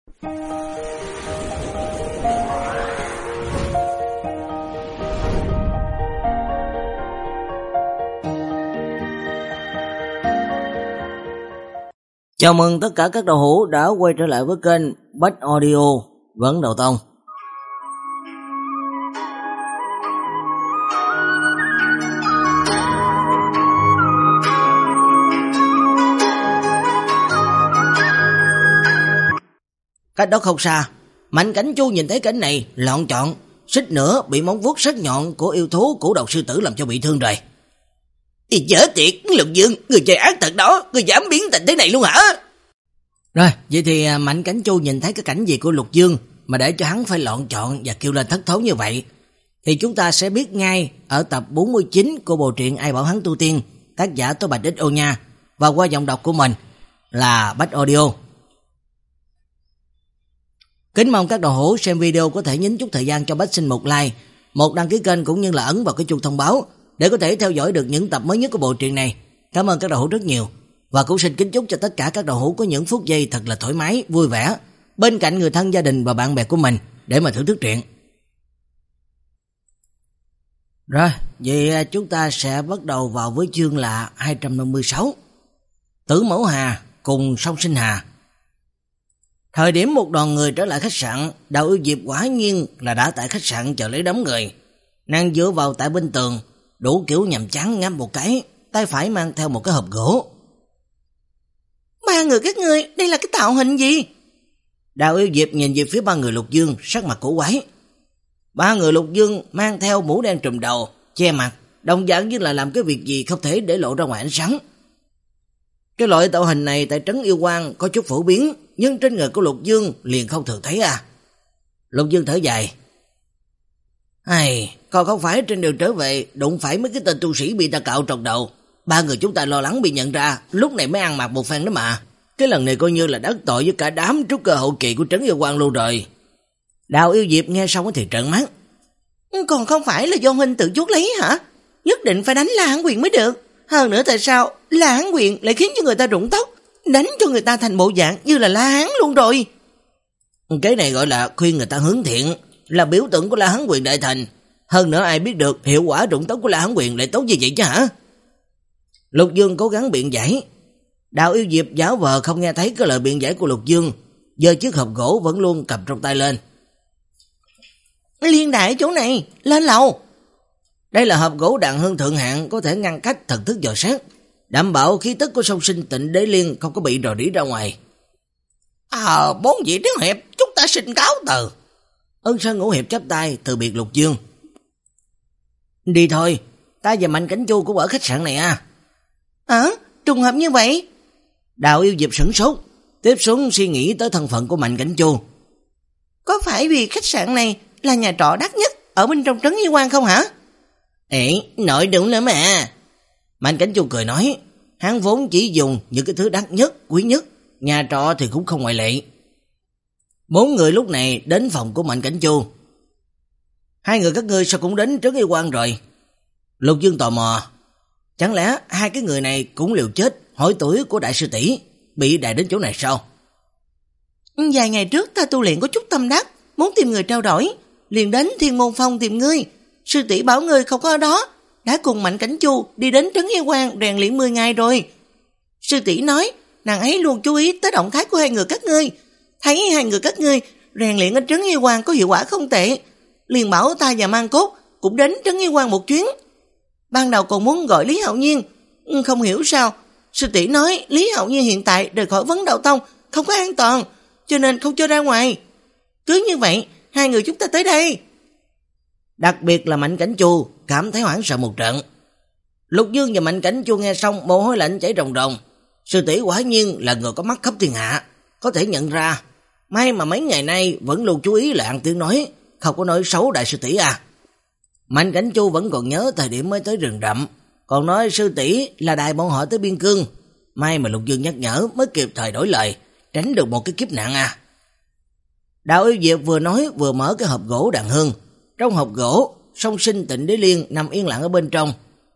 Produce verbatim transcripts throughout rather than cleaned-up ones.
Chào mừng tất cả các đầu hữu đã quay trở lại với kênh Bách Audio Vẫn Đầu Tông. Cách đó không xa, Mạnh Cảnh Chu nhìn thấy cảnh này lọn chọn, suýt nữa bị móng vuốt sắc nhọn của yêu thú cửu độc sư tử làm cho bị thương rồi. Ý dở tiệt, Lục Dương, người chơi ác thật đó, người dám biến thành thế này luôn hả? Rồi, vậy thì Mạnh Cảnh Chu nhìn thấy cái cảnh gì của Lục Dương mà để cho hắn phải lọn chọn và kêu lên thất thố như vậy, thì chúng ta sẽ biết ngay ở tập bốn mươi chín của bộ truyện Ai Bảo Hắn Tu Tiên, tác giả Tô Bạch Đích Ô nha, và qua giọng đọc của mình là Bách Audio. Kính mong các đầu hữu xem video có thể nhấn chút thời gian cho Bách xin một like, một đăng ký kênh cũng như là ấn vào cái chuông thông báo để có thể theo dõi được những tập mới nhất của bộ truyện này. Cảm ơn các đầu hữu rất nhiều. Và cũng xin kính chúc cho tất cả các đầu hữu có những phút giây thật là thoải mái, vui vẻ bên cạnh người thân, gia đình và bạn bè của mình để mà thưởng thức truyện. Rồi, vậy chúng ta sẽ bắt đầu vào với chương là hai trăm năm mươi sáu. Tử Mẫu Hà cùng Song Sinh Hà. Thời điểm một đoàn người trở lại khách sạn, Đào Yêu Diệp quả nhiên là đã tại khách sạn chờ lấy đám người. Nàng dựa vào tại bên tường, đủ kiểu nhằm chán ngáp một cái, tay phải mang theo một cái hộp gỗ. Ba người các ngươi, đây là cái tạo hình gì? Đào Yêu Diệp nhìn về phía ba người Lục Dương, sắc mặt cổ quái. Ba người Lục Dương mang theo mũ đen trùm đầu, che mặt, đồng dạng như là làm cái việc gì không thể để lộ ra ngoài ánh sáng. Cái loại tạo hình này tại trấn Yêu Quang có chút phổ biến, nhưng trên người của Lục Dương liền không thường thấy à. Lục Dương thở dài. Ai, còn không phải trên đường trở về đụng phải mấy cái tên tu sĩ bị ta cạo trọc đầu. Ba người chúng ta lo lắng bị nhận ra, lúc này mới ăn mặc một phen đó mà. Cái lần này coi như là đắc tội với cả đám trúc cơ hậu kỳ của trấn Yêu Quang luôn rồi. Đào Yêu Diệp nghe xong thì trợn mắt. Còn không phải là do huynh tự chuốc lấy hả? Nhất định phải đánh La Hán Quyền mới được. Hơn nữa tại sao La Hán Quyền lại khiến cho người ta rụng tóc, đánh cho người ta thành bộ dạng như là La Hán luôn rồi. Cái này gọi là khuyên người ta hướng thiện, là biểu tượng của La Hán Quyền đại thành. Hơn nữa ai biết được hiệu quả rụng tóc của La Hán Quyền lại tốt như vậy chứ hả? Lục Dương cố gắng biện giải. Đào Yêu Diệp giả vờ không nghe thấy cái lời biện giải của Lục Dương, giơ chiếc hộp gỗ vẫn luôn cầm trong tay lên. Liên đại chỗ này, lên lầu. Đây là hộp gỗ đàn hương thượng hạng, có thể ngăn cách thần thức dò xét, đảm bảo khí tức của Song Sinh Tịnh Đế Liên không có bị rò rỉ ra ngoài. À, bốn vị Thiếu Hiệp, chúng ta xin cáo từ. Ân Sơn Ngũ Hiệp chắp tay từ biệt Lục Dương. Đi thôi, ta và Mạnh Cảnh Chu cũng ở khách sạn này à. Hả? Trùng hợp như vậy? Đào Yêu Diệp sửng sốt, tiếp xuống suy nghĩ tới thân phận của Mạnh Cảnh Chu. Có phải vì khách sạn này là nhà trọ đắt nhất ở bên trong trấn Yêu Quang không hả? Ê, nội đúng nữa mà. Mạnh Cảnh Chu cười nói, hắn vốn chỉ dùng những cái thứ đắt nhất, quý nhất, nhà trọ thì cũng không ngoại lệ. Bốn người lúc này đến phòng của Mạnh Cảnh Chu. Hai người các ngươi sao cũng đến trấn Yêu Quang rồi? Lục Dương tò mò. Chẳng lẽ hai cái người này cũng liều chết hỏi tuổi của đại sư tỷ, bị đày đến chỗ này sao? Vài ngày trước ta tu luyện có chút tâm đắc, muốn tìm người trao đổi, liền đến Thiên Môn Phong tìm ngươi. Sư tỷ bảo ngươi không có ở đó, đã cùng Mạnh Cảnh Chu đi đến trấn Yêu Quang rèn luyện mười ngày rồi. Sư tỷ nói nàng ấy luôn chú ý tới động thái của hai người các ngươi, thấy hai người các ngươi rèn luyện ở trấn Yêu Quang có hiệu quả không tệ, liền bảo ta và Mang Cốt cũng đến trấn Yêu Quang một chuyến. Ban đầu còn muốn gọi Lý Hạo Nhiên, không hiểu sao sư tỷ nói Lý Hạo Nhiên hiện tại rời khỏi Vấn Đạo Tông không có an toàn, cho nên không cho ra ngoài. Cứ như vậy hai người chúng ta tới đây. Đặc biệt là Mạnh Cảnh Chu cảm thấy hoảng sợ một trận. Lục Dương và Mạnh Cảnh Chu nghe xong mồ hôi lạnh chảy ròng ròng. Sư tỷ quả nhiên là người có mắt khắp thiên hạ, có thể nhận ra. May mà mấy ngày nay vẫn luôn chú ý là ăn tiếng nói, không có nói xấu đại sư tỷ à. Mạnh Cảnh Chu vẫn còn nhớ thời điểm mới tới rừng rậm, còn nói sư tỷ là đài bọn họ tới biên cương. May mà Lục Dương nhắc nhở mới kịp thời đổi lời, tránh được một cái kiếp nạn à. Đào Yêu Diệp vừa nói vừa mở cái hộp gỗ đàn hương. Trong hộp gỗ, Song Sinh Tịnh Đế Liên nằm yên lặng ở bên trong.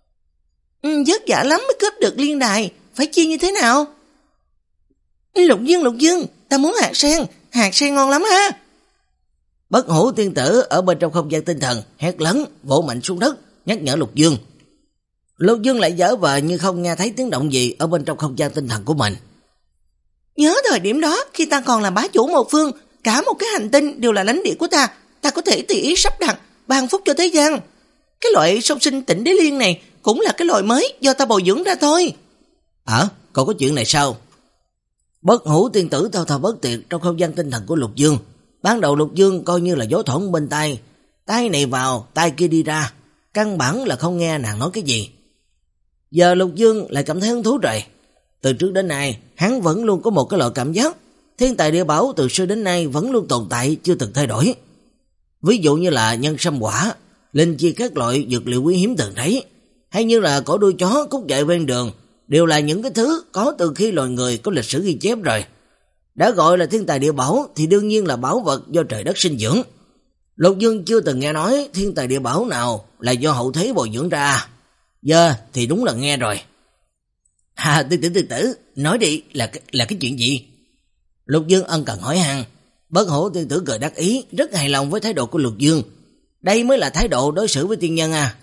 Ừ, vất vả lắm mới cướp được liên đài, phải chia như thế nào? Lục Dương, Lục Dương, ta muốn hạt sen, hạt sen ngon lắm ha. Bất Hủ tiên tử ở bên trong không gian tinh thần hét lớn, vỗ mạnh xuống đất, nhắc nhở Lục Dương. Lục Dương lại giở vờ như không nghe thấy tiếng động gì ở bên trong không gian tinh thần của mình. Nhớ thời điểm đó, khi ta còn là bá chủ một phương, cả một cái hành tinh đều là lãnh địa của ta, ta có thể tùy ý sắp đặt, ban phúc cho thế gian. Cái loại song sinh Tịnh Đế Liên này cũng là cái loại mới do ta bồi dưỡng ra thôi. Hả? Còn có chuyện này sao? Bất Hủ tiên tử thao thao bất tuyệt trong không gian tinh thần của Lục Dương. Ban đầu Lục Dương coi như là gió thoảng bên tai, tai này vào, tai kia đi ra, căn bản là không nghe nàng nói cái gì. Giờ Lục Dương lại cảm thấy hứng thú rồi. Từ trước đến nay, hắn vẫn luôn có một cái loại cảm giác thiên tài địa bảo từ xưa đến nay vẫn luôn tồn tại, chưa từng thay đổi. Ví dụ như là nhân sâm quả, linh chi các loại dược liệu quý hiếm từng thấy, hay như là cỏ đuôi chó, cúc dại ven đường, đều là những cái thứ có từ khi loài người có lịch sử ghi chép rồi. Đã gọi là thiên tài địa bảo thì đương nhiên là bảo vật do trời đất sinh dưỡng. Lục Dương chưa từng nghe nói thiên tài địa bảo nào là do hậu thế bồi dưỡng ra. Giờ thì đúng là nghe rồi. À, từ từ từ tử, nói đi, là là cái chuyện gì? Lục Dương ân cần hỏi han. Bất Hủ tiên tử cười đắc ý, rất hài lòng với thái độ của Lục Dương. Đây mới là thái độ đối xử với tiên nhân à.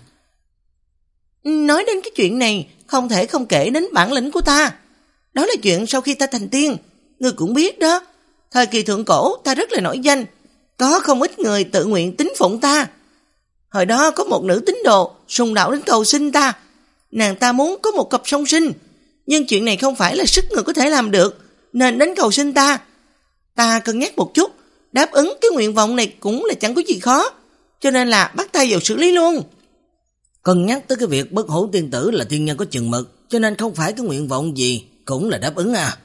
Nói đến cái chuyện này, không thể không kể đến bản lĩnh của ta. Đó là chuyện sau khi ta thành tiên. Ngươi cũng biết đó, thời kỳ thượng cổ ta rất là nổi danh, có không ít người tự nguyện tín phụng ta. Hồi đó có một nữ tín đồ sùng đạo đến cầu xin ta, nàng ta muốn có một cặp song sinh, nhưng chuyện này không phải là sức người có thể làm được, nên đến cầu xin ta. Ta cân nhắc một chút, đáp ứng cái nguyện vọng này cũng là chẳng có gì khó, cho nên là bắt tay vào xử lý luôn. Cân nhắc tới cái việc Bất Hủ tiên tử là tiên nhân có chừng mực, cho nên không phải cái nguyện vọng gì cũng là đáp ứng à.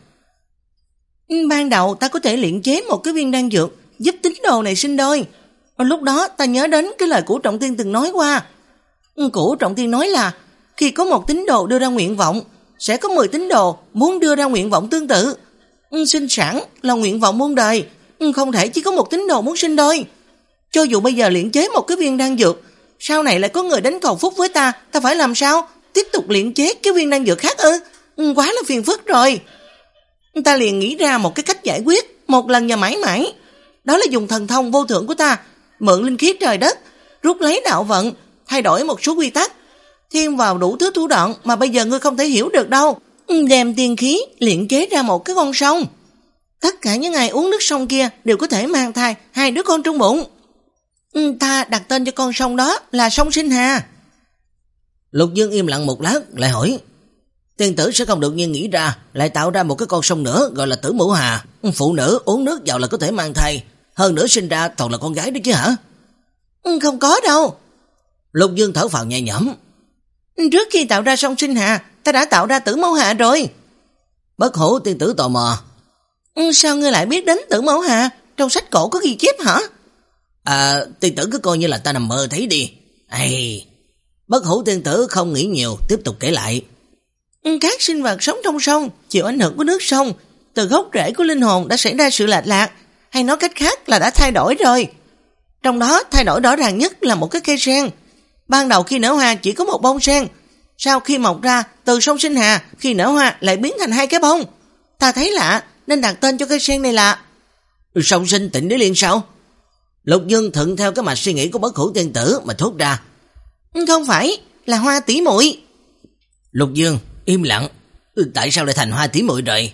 Ban đầu ta có thể luyện chế một cái viên đan dược giúp tín đồ này sinh đôi. Lúc đó ta nhớ đến cái lời Cửu Trọng Tiên từng nói qua. Cửu Trọng Tiên nói là khi có một tín đồ đưa ra nguyện vọng, sẽ có mười tín đồ muốn đưa ra nguyện vọng tương tự. Sinh sản là nguyện vọng muôn đời, không thể chỉ có một tín đồ muốn sinh đôi. Cho dù bây giờ luyện chế một cái viên đan dược, sau này lại có người đến cầu phúc với ta, ta phải làm sao? Tiếp tục luyện chế cái viên đan dược khác ư? Quá là phiền phức rồi. Ta liền nghĩ ra một cái cách giải quyết, một lần và mãi mãi. Đó là dùng thần thông vô thượng của ta, mượn linh khí trời đất, rút lấy đạo vận, thay đổi một số quy tắc, thêm vào đủ thứ thủ đoạn mà bây giờ ngươi không thể hiểu được đâu. Đem tiên khí luyện chế ra một cái con sông. Tất cả những ai uống nước sông kia đều có thể mang thai hai đứa con trong bụng. Ta đặt tên cho con sông đó là sông Sinh Hà. Lục Dương im lặng một lát lại hỏi, tiên tử sẽ không đột nhiên nghĩ ra lại tạo ra một cái con sông nữa gọi là Tử Mẫu Hà. Phụ nữ uống nước vào là có thể mang thai, hơn nữa sinh ra toàn là con gái đó chứ hả? Không có đâu. Lục Dương thở phào nhẹ nhõm. Trước khi tạo ra sông Sinh Hà, ta đã tạo ra Tử Mẫu Hà rồi. Bất Hủ tiên tử tò mò, sao ngươi lại biết đến Tử Mẫu Hà? Trong sách cổ có ghi chép hả? À, tiên tử cứ coi như là ta nằm mơ thấy đi. Ây, Bất Hủ tiên tử không nghĩ nhiều, tiếp tục kể lại. Các sinh vật sống trong sông chịu ảnh hưởng của nước sông, từ gốc rễ của linh hồn đã xảy ra sự lệch lạc, hay nói cách khác là đã thay đổi rồi. Trong đó thay đổi rõ ràng nhất là một cái cây sen. Ban đầu khi nở hoa chỉ có một bông sen, sau khi mọc ra từ sông Sinh Hà, khi nở hoa lại biến thành hai cái bông. Ta thấy lạ nên đặt tên cho cây sen này là Song Sinh Tịnh Đế Liên sao? Lục Dương thuận theo cái mạch suy nghĩ của Bất Hủ tiên tử mà thốt ra. Không phải, là Hoa tỷ muội. Lục Dương im lặng, tại sao lại thành Hoa tỷ muội rồi?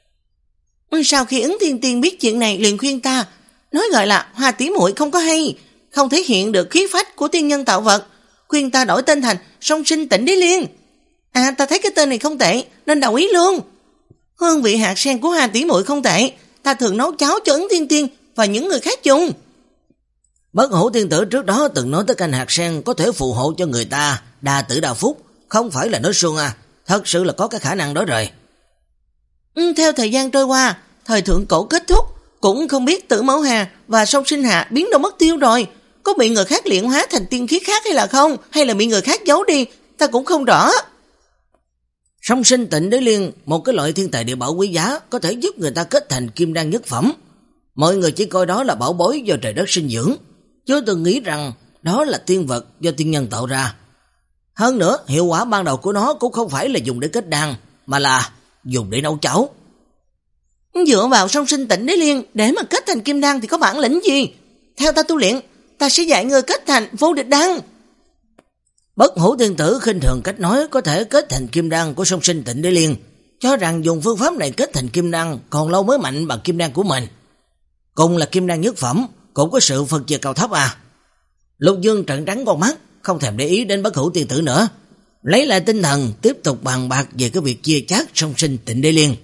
Sau khi Ứng Thiên Tiên biết chuyện này liền khuyên ta, nói gọi là Hoa tỷ muội không có hay, không thể hiện được khí phách của tiên nhân tạo vật, khuyên ta đổi tên thành Song Sinh Tịnh Đế Liên. À, ta thấy cái tên này không tệ nên đồng ý luôn. Hương vị hạt sen của Hoa tỷ muội không tệ, ta thường nấu cháo cho Ứng Thiên Tiên và những người khác dùng. Bất Hủ tiên tử trước đó từng nói tới canh hạt sen có thể phù hộ cho người ta đa tử đa phúc, không phải là nói suông à, thật sự là có cái khả năng đó rồi. Ừ, theo thời gian trôi qua, thời thượng cổ kết thúc, cũng không biết Tử Mẫu Hà và sông Sinh Hà biến đâu mất tiêu rồi, có bị người khác luyện hóa thành tiên khí khác hay là không, hay là bị người khác giấu đi, ta cũng không rõ. Song Sinh Tịnh Đế Liên, một cái loại thiên tài địa bảo quý giá, có thể giúp người ta kết thành kim đan nhất phẩm. Mọi người chỉ coi đó là bảo bối do trời đất sinh dưỡng, chưa từng nghĩ rằng đó là tiên vật do tiên nhân tạo ra. Hơn nữa, hiệu quả ban đầu của nó cũng không phải là dùng để kết đan, mà là dùng để nấu cháo. Dựa vào song sinh tịnh đế liên để mà kết thành kim đan thì có bản lĩnh gì? Theo ta tu luyện, ta sẽ dạy ngươi kết thành vô địch đan. Bất Hủ tiên tử khinh thường cách nói có thể kết thành kim đan của song sinh tịnh đế liên, cho rằng dùng phương pháp này kết thành kim đan còn lâu mới mạnh bằng kim đan của mình. Cùng là kim đan nhất phẩm, cũng có sự phân chia cao thấp à. Lục Dương trợn trắng con mắt, không thèm để ý đến Bất Hủ tiên tử nữa, lấy lại tinh thần tiếp tục bàn bạc về cái việc chia chác song sinh tịnh đế liên.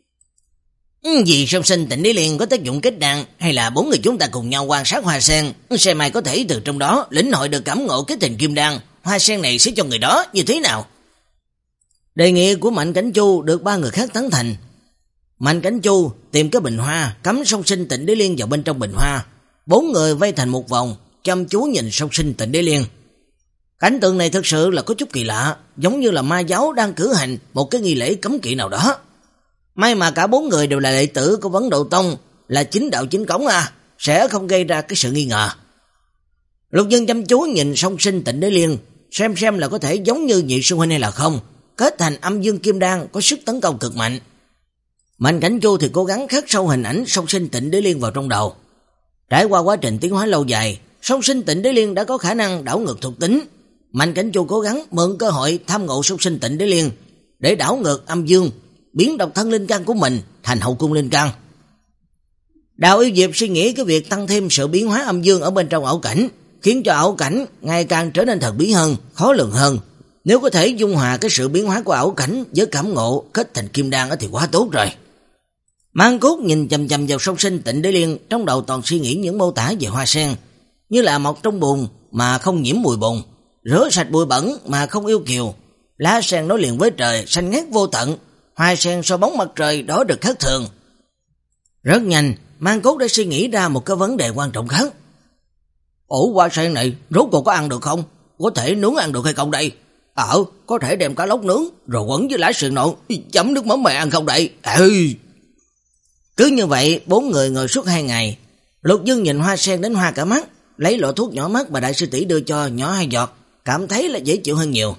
Vì song sinh tịnh đế liên có tác dụng kết đan, hay là bốn người chúng ta cùng nhau quan sát hoa sen, xem ai có thể từ trong đó lĩnh hội được cảm ngộ kết thành kim đan, hoa sen này sẽ cho người đó như thế nào? Đề nghị của Mạnh Cảnh Chu được ba người khác tán thành. Mạnh Cảnh Chu tìm cái bình hoa, cắm song sinh tịnh đế liên vào bên trong bình hoa, bốn người vây thành một vòng, chăm chú nhìn song sinh tịnh đế liên. Cảnh tượng này thực sự là có chút kỳ lạ, giống như là ma giáo đang cử hành một cái nghi lễ cấm kỵ nào đó. May mà cả bốn người đều là đệ tử của Vấn Độ Tông, là chính đạo chính cống à, sẽ không gây ra cái sự nghi ngờ. Lục Dương chăm chú nhìn song sinh tịnh đế liên, xem xem là có thể giống như Nhị sư huynh hay là không, kết thành âm dương kim đan có sức tấn công cực mạnh. Mạnh Cảnh Chu thì cố gắng khắc sâu hình ảnh song sinh tịnh đế liên vào trong đầu. Trải qua quá trình tiến hóa lâu dài, song sinh tịnh đế liên đã có khả năng đảo ngược thuộc tính. Mạnh Cảnh Chu cố gắng mượn cơ hội tham ngộ song sinh tịnh đế liên để đảo ngược âm dương, biến độc thân linh căn của mình thành hậu cung linh căn. Đào Yêu Diệp suy nghĩ cái việc tăng thêm sự biến hóa âm dương ở bên trong ảo cảnh, khiến cho ảo cảnh ngày càng trở nên thần bí hơn, khó lường hơn. Nếu có thể dung hòa cái sự biến hóa của ảo cảnh với cảm ngộ kết thành kim đan thì quá tốt rồi. Mang Cốt nhìn chầm chầm vào song sinh tịnh đế liên, trong đầu toàn suy nghĩ những mô tả về hoa sen, như là mọc trong bùn mà không nhiễm mùi bùn, rửa sạch bụi bẩn mà không yêu kiều, lá sen nối liền với trời, xanh ngát vô tận, hoa sen so bóng mặt trời đỏ rực khác thường. Rất nhanh, Mang Cốt đã suy nghĩ ra một cái vấn đề quan trọng khác. Ủa, hoa sen này rốt cuộc có ăn được không? Có thể nướng ăn được hay không đây? Ờ, có thể đem cá lóc nướng rồi quấn với lá sườn nộn chấm nước mắm mè ăn không đây? Ừ. Cứ như vậy, bốn người ngồi suốt hai ngày. Lục Dương nhìn hoa sen đến hoa cả mắt, lấy lọ thuốc nhỏ mắt mà đại sư tỷ đưa cho nhỏ hai giọt, cảm thấy là dễ chịu hơn nhiều.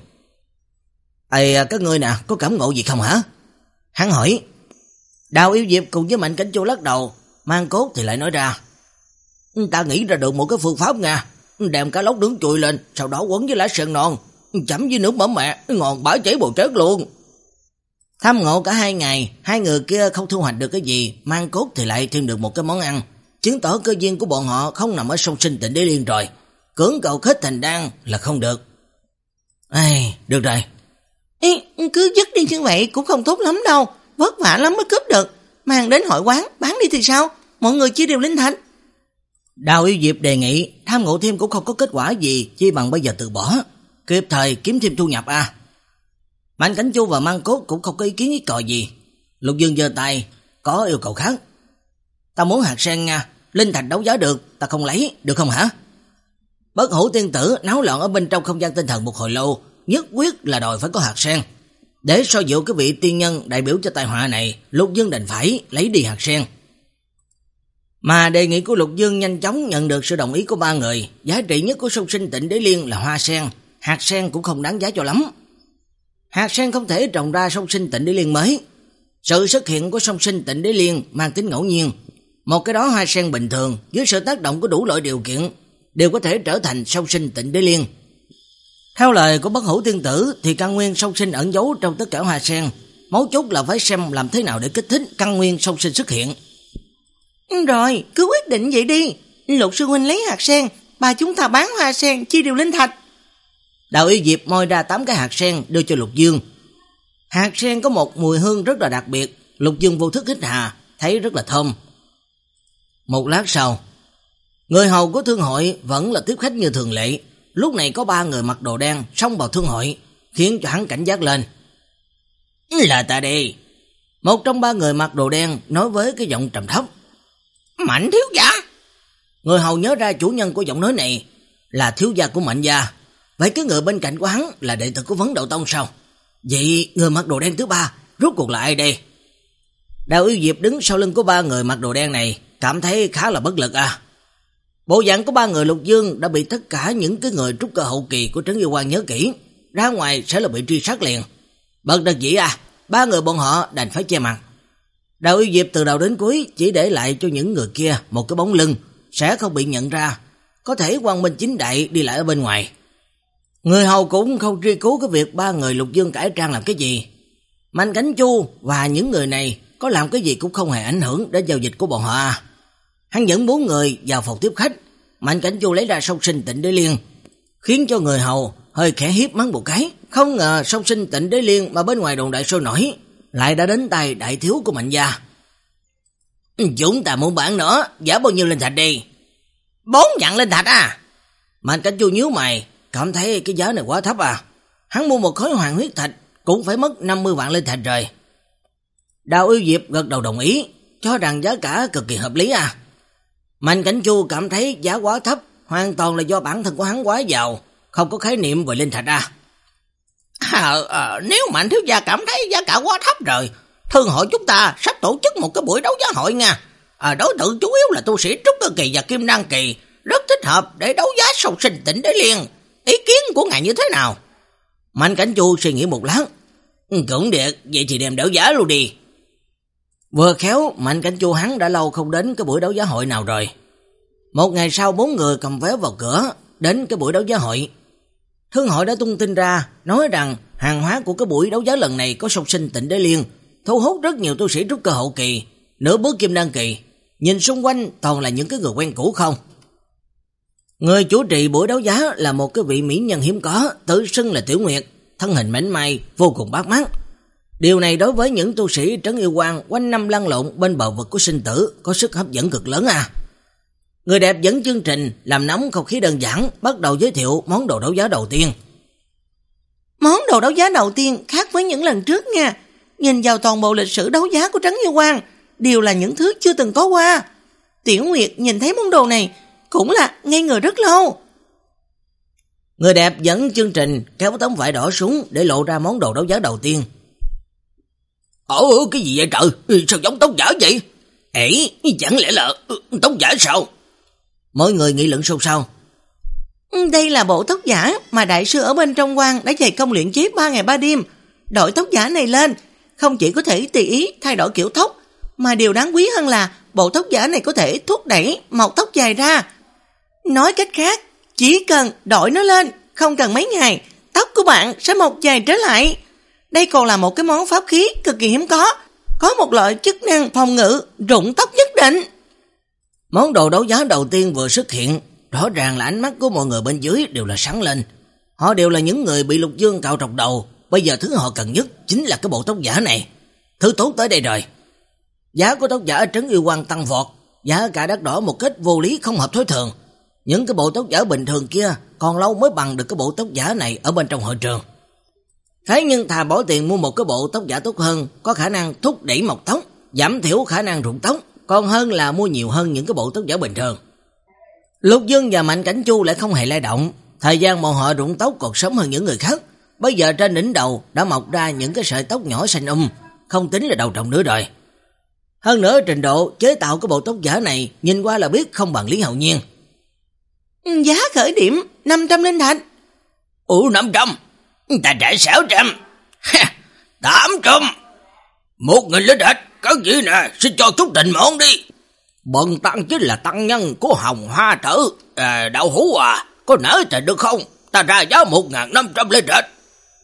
Ê, các ngươi nè, có cảm ngộ gì không hả? Hắn hỏi. Đào Yêu Diệp cùng với Mạnh Cảnh Chu lắc đầu, Mang Cốt thì lại nói ra. Ta nghĩ ra được một cái phương pháp nha, đem cá lóc nướng chùi lên, sau đó quấn với lá sườn non, chấm với nước mắm mẹ, ngon bả chảy bồ trét luôn. Tham ngộ cả hai ngày, hai người kia không thu hoạch được cái gì, Mang Cốt thì lại thêm được một cái món ăn, chứng tỏ cơ duyên của bọn họ không nằm ở song sinh tịnh đế liên rồi, cưỡng cầu kết thành đan là không được. Ê, được rồi. Ê, cứ dứt đi như vậy cũng không tốt lắm đâu, vất vả lắm mới cướp được, mang đến hội quán bán đi thì sao, mọi người chia đều linh thạch. Đào Yêu Diệp đề nghị, tham ngộ thêm cũng không có kết quả gì, chi bằng bây giờ từ bỏ, kịp thời kiếm thêm thu nhập à. Mạnh Cảnh Chu và Mang Cốt cũng không có ý kiến ý cò gì. Lục Dương giơ tay, có yêu cầu khác. Ta muốn hạt sen nha, linh thạch đấu giá được, ta không lấy, được không hả? Bất Hủ tiên tử náo loạn ở bên trong không gian tinh thần một hồi lâu, nhất quyết là đòi phải có hạt sen. Để so dịu cái vị tiên nhân đại biểu cho tai họa này, Lục Dương đành phải lấy đi hạt sen. Mà đề nghị của Lục Dương nhanh chóng nhận được sự đồng ý của ba người. Giá trị nhất của song sinh tịnh đế liên là hoa sen, hạt sen cũng không đáng giá cho lắm. Hạt sen không thể trồng ra song sinh tịnh đế liên mới. Sự xuất hiện của song sinh tịnh đế liên mang tính ngẫu nhiên. Một cái đó hoa sen bình thường dưới sự tác động của đủ loại điều kiện đều có thể trở thành song sinh tịnh đế liên. Theo lời của Bất Hủ tiên tử thì căn nguyên song sinh ẩn giấu trong tất cả hoa sen, mấu chốt là phải xem làm thế nào để kích thích căn nguyên song sinh xuất hiện. Rồi, cứ quyết định vậy đi. Lục sư huynh lấy hạt sen, bà chúng ta bán hoa sen chia đều linh thạch. Đào Yêu Diệp moi ra tám cái hạt sen đưa cho Lục Dương. Hạt sen có một mùi hương rất là đặc biệt, Lục Dương vô thức hít hà, thấy rất là thơm. Một lát sau, người hầu của thương hội vẫn là tiếp khách như thường lệ. Lúc này có ba người mặc đồ đen xông vào thương hội, khiến cho hắn cảnh giác lên. Là ta đi. Một trong ba người mặc đồ đen nói với cái giọng trầm thấp. Mạnh thiếu gia. Người hầu nhớ ra chủ nhân của giọng nói này là thiếu gia của Mạnh gia. Vậy cái người bên cạnh của hắn là đệ tử của Vấn Độ Tông sao? Vậy người mặc đồ đen thứ ba rốt cuộc là ai đây? Đào Yêu Diệp đứng sau lưng của ba người mặc đồ đen này, cảm thấy khá là bất lực à. Bộ dạng của ba người Lục Dương đã bị tất cả những cái người trúc cơ hậu kỳ của Trấn Yêu Quan nhớ kỹ, ra ngoài sẽ là bị truy sát liền. Bật đợt dĩ à, ba người bọn họ đành phải che mặt. Đào Yêu Diệp từ đầu đến cuối chỉ để lại cho những người kia một cái bóng lưng, sẽ không bị nhận ra, có thể quang minh chính đại đi lại ở bên ngoài. Người hầu cũng không truy cứu cái việc ba người Lục Dương cải trang làm cái gì. Mạnh Cảnh Chu và những người này có làm cái gì cũng không hề ảnh hưởng đến giao dịch của bọn họ. Hắn dẫn bốn người vào phòng tiếp khách. Mạnh Cảnh Chu lấy ra song sinh Tịnh Đế Liên, khiến cho người hầu hơi khẽ hiếp mắt một cái. Không ngờ song sinh Tịnh Đế Liên mà bên ngoài đồn đại sôi nổi lại đã đến tay đại thiếu của Mạnh gia. Chúng ta muốn bán nó, giá bao nhiêu linh thạch đi? Bốn vạn linh thạch à? Mạnh Cảnh Chu nhíu mày, cảm thấy cái giá này quá thấp à. Hắn mua một khối hoàng huyết thạch cũng phải mất năm mươi vạn linh thạch rồi. Đào Yêu Diệp gật đầu đồng ý, cho rằng giá cả cực kỳ hợp lý à. Mạnh Cảnh Chu cảm thấy giá quá thấp, hoàn toàn là do bản thân của hắn quá giàu, không có khái niệm về linh thạch à. À, à, nếu Mạnh thiếu gia cảm thấy giá cả quá thấp rồi, thương hội chúng ta sắp tổ chức một cái buổi đấu giá hội nha. À, đối tượng chủ yếu là tu sĩ trúc cơ kỳ và kim đan kỳ, rất thích hợp để đấu giá song sinh Tịnh Đế Liên. Ý kiến của ngài như thế nào? Mạnh Cảnh Chu suy nghĩ một lát. Cũng được, vậy thì đem đấu giá luôn đi. Vừa khéo, Mạnh Cảnh Chu hắn đã lâu không đến cái buổi đấu giá hội nào rồi. Một ngày sau, bốn người cầm vé vào cửa đến cái buổi đấu giá hội. Thương hội đã tung tin ra, nói rằng hàng hóa của cái buổi đấu giá lần này có song sinh Tịnh Đế Liên, thu hút rất nhiều tu sĩ trúc cơ hậu kỳ, nửa bước kim đan kỳ. Nhìn xung quanh toàn là những cái người quen cũ không. Người chủ trì buổi đấu giá là một cái vị mỹ nhân hiếm có, tự xưng là Tiểu Nguyệt, thân hình mảnh mai, vô cùng bắt mắt. Điều này đối với những tu sĩ trấn yêu quang quanh năm lăn lộn bên bờ vực của sinh tử có sức hấp dẫn cực lớn à. Người đẹp dẫn chương trình, làm nóng không khí đơn giản, bắt đầu giới thiệu món đồ đấu giá đầu tiên. Món đồ đấu giá đầu tiên khác với những lần trước nha. Nhìn vào toàn bộ lịch sử đấu giá của trấn yêu quang, đều là những thứ chưa từng có qua. Tiểu Nguyệt nhìn thấy món đồ này cũng là ngây người rất lâu. Người đẹp dẫn chương trình kéo tấm vải đỏ xuống để lộ ra món đồ đấu giá đầu tiên. Ồ, cái gì vậy trời? Sao giống tóc giả vậy? Ê, chẳng lẽ là tóc giả sao? Mọi người nghị luận sâu sao. Đây là bộ tóc giả mà đại sư ở bên trong quan đã dày công luyện chế ba ngày ba đêm. Đội tóc giả này lên, không chỉ có thể tùy ý thay đổi kiểu tóc, mà điều đáng quý hơn là bộ tóc giả này có thể thúc đẩy mọc tóc dài ra. Nói cách khác, chỉ cần đổi nó lên, không cần mấy ngày, tóc của bạn sẽ mọc dài trở lại. Đây còn là một cái món pháp khí cực kỳ hiếm có, có một loại chức năng phòng ngự rụng tóc nhất định. Món đồ đấu giá đầu tiên vừa xuất hiện, rõ ràng là ánh mắt của mọi người bên dưới đều là sáng lên. Họ đều là những người bị Lục Dương cạo trọc đầu, bây giờ thứ họ cần nhất chính là cái bộ tóc giả này. Thứ tốt tới đây rồi. Giá của tóc giả ở trấn yêu quang tăng vọt, giá cả đắt đỏ một cách vô lý không hợp thói thường. Những cái bộ tóc giả bình thường kia còn lâu mới bằng được cái bộ tóc giả này ở bên trong hội trường. Thế nhưng thà bỏ tiền mua một cái bộ tóc giả tốt hơn, có khả năng thúc đẩy mọc tóc, giảm thiểu khả năng rụng tóc, còn hơn là mua nhiều hơn những cái bộ tóc giả bình thường. Lục Dương và Mạnh Cảnh Chu lại không hề lay động, thời gian bọn họ rụng tóc còn sớm hơn những người khác. Bây giờ trên đỉnh đầu đã mọc ra những cái sợi tóc nhỏ xanh um, không tính là đầu trồng nữa rồi. Hơn nữa trình độ chế tạo cái bộ tóc giả này nhìn qua là biết không bằng Lý Hạo Nhiên. Giá khởi điểm năm trăm linh thạch. Ủa năm trăm? Ta trả sáu trăm. tám trăm. Một nghìn linh thạch. Cái gì nè, xin cho chút tình mọn đi. Bần tăng chính là tăng nhân của Hồng Hoa Tử. À, đạo hữu à, có nỡ trời được không? Ta ra giá một nghìn năm trăm linh thạch.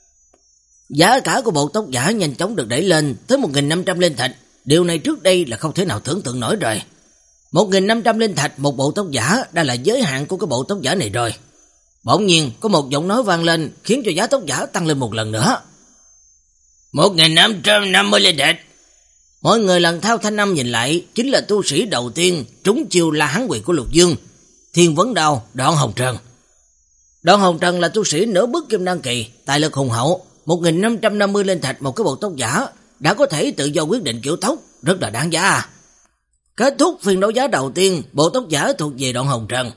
Giá cả của bộ tóc giả nhanh chóng được đẩy lên tới một nghìn năm trăm linh thạch. Điều này trước đây là không thể nào tưởng tượng nổi rồi. một nghìn năm trăm linh thạch một bộ tóc giả đã là giới hạn của cái bộ tóc giả này rồi. Bỗng nhiên có một giọng nói vang lên khiến cho giá tóc giả tăng lên một lần nữa. một nghìn năm trăm năm mươi linh thạch. Mọi người lần theo thanh âm nhìn lại, chính là tu sĩ đầu tiên trúng chiêu La Hán Quyền của Lục Dương, Thiên Vấn Đao Đoạn Hồng Trần. Đoạn Hồng Trần là tu sĩ nửa bước kim đan kỳ, tài lực hùng hậu, một nghìn năm trăm năm mươi linh thạch một cái bộ tóc giả đã có thể tự do quyết định kiểu tóc, rất là đáng giá. Kết thúc phiên đấu giá đầu tiên, bộ tóc giả thuộc về Đoạn Hồng Trần.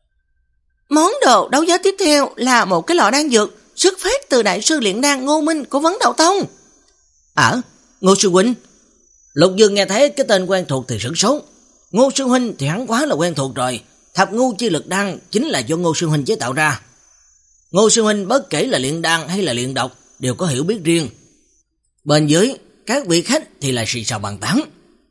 Món đồ đấu giá tiếp theo là một cái lọ đan dược xuất phát từ đại sư luyện đan Ngô Minh của Vấn Đạo Tông. À, Ngô sư huynh. Lục Dương nghe thấy cái tên quen thuộc thì sửng sốt. Ngô sư huynh thì hắn quá là quen thuộc rồi, thập ngu chi lực đan chính là do Ngô sư huynh chế tạo ra. Ngô sư huynh bất kể là luyện đan hay là luyện độc, đều có hiểu biết riêng. Bên dưới, các vị khách thì là xì xào bàn tán.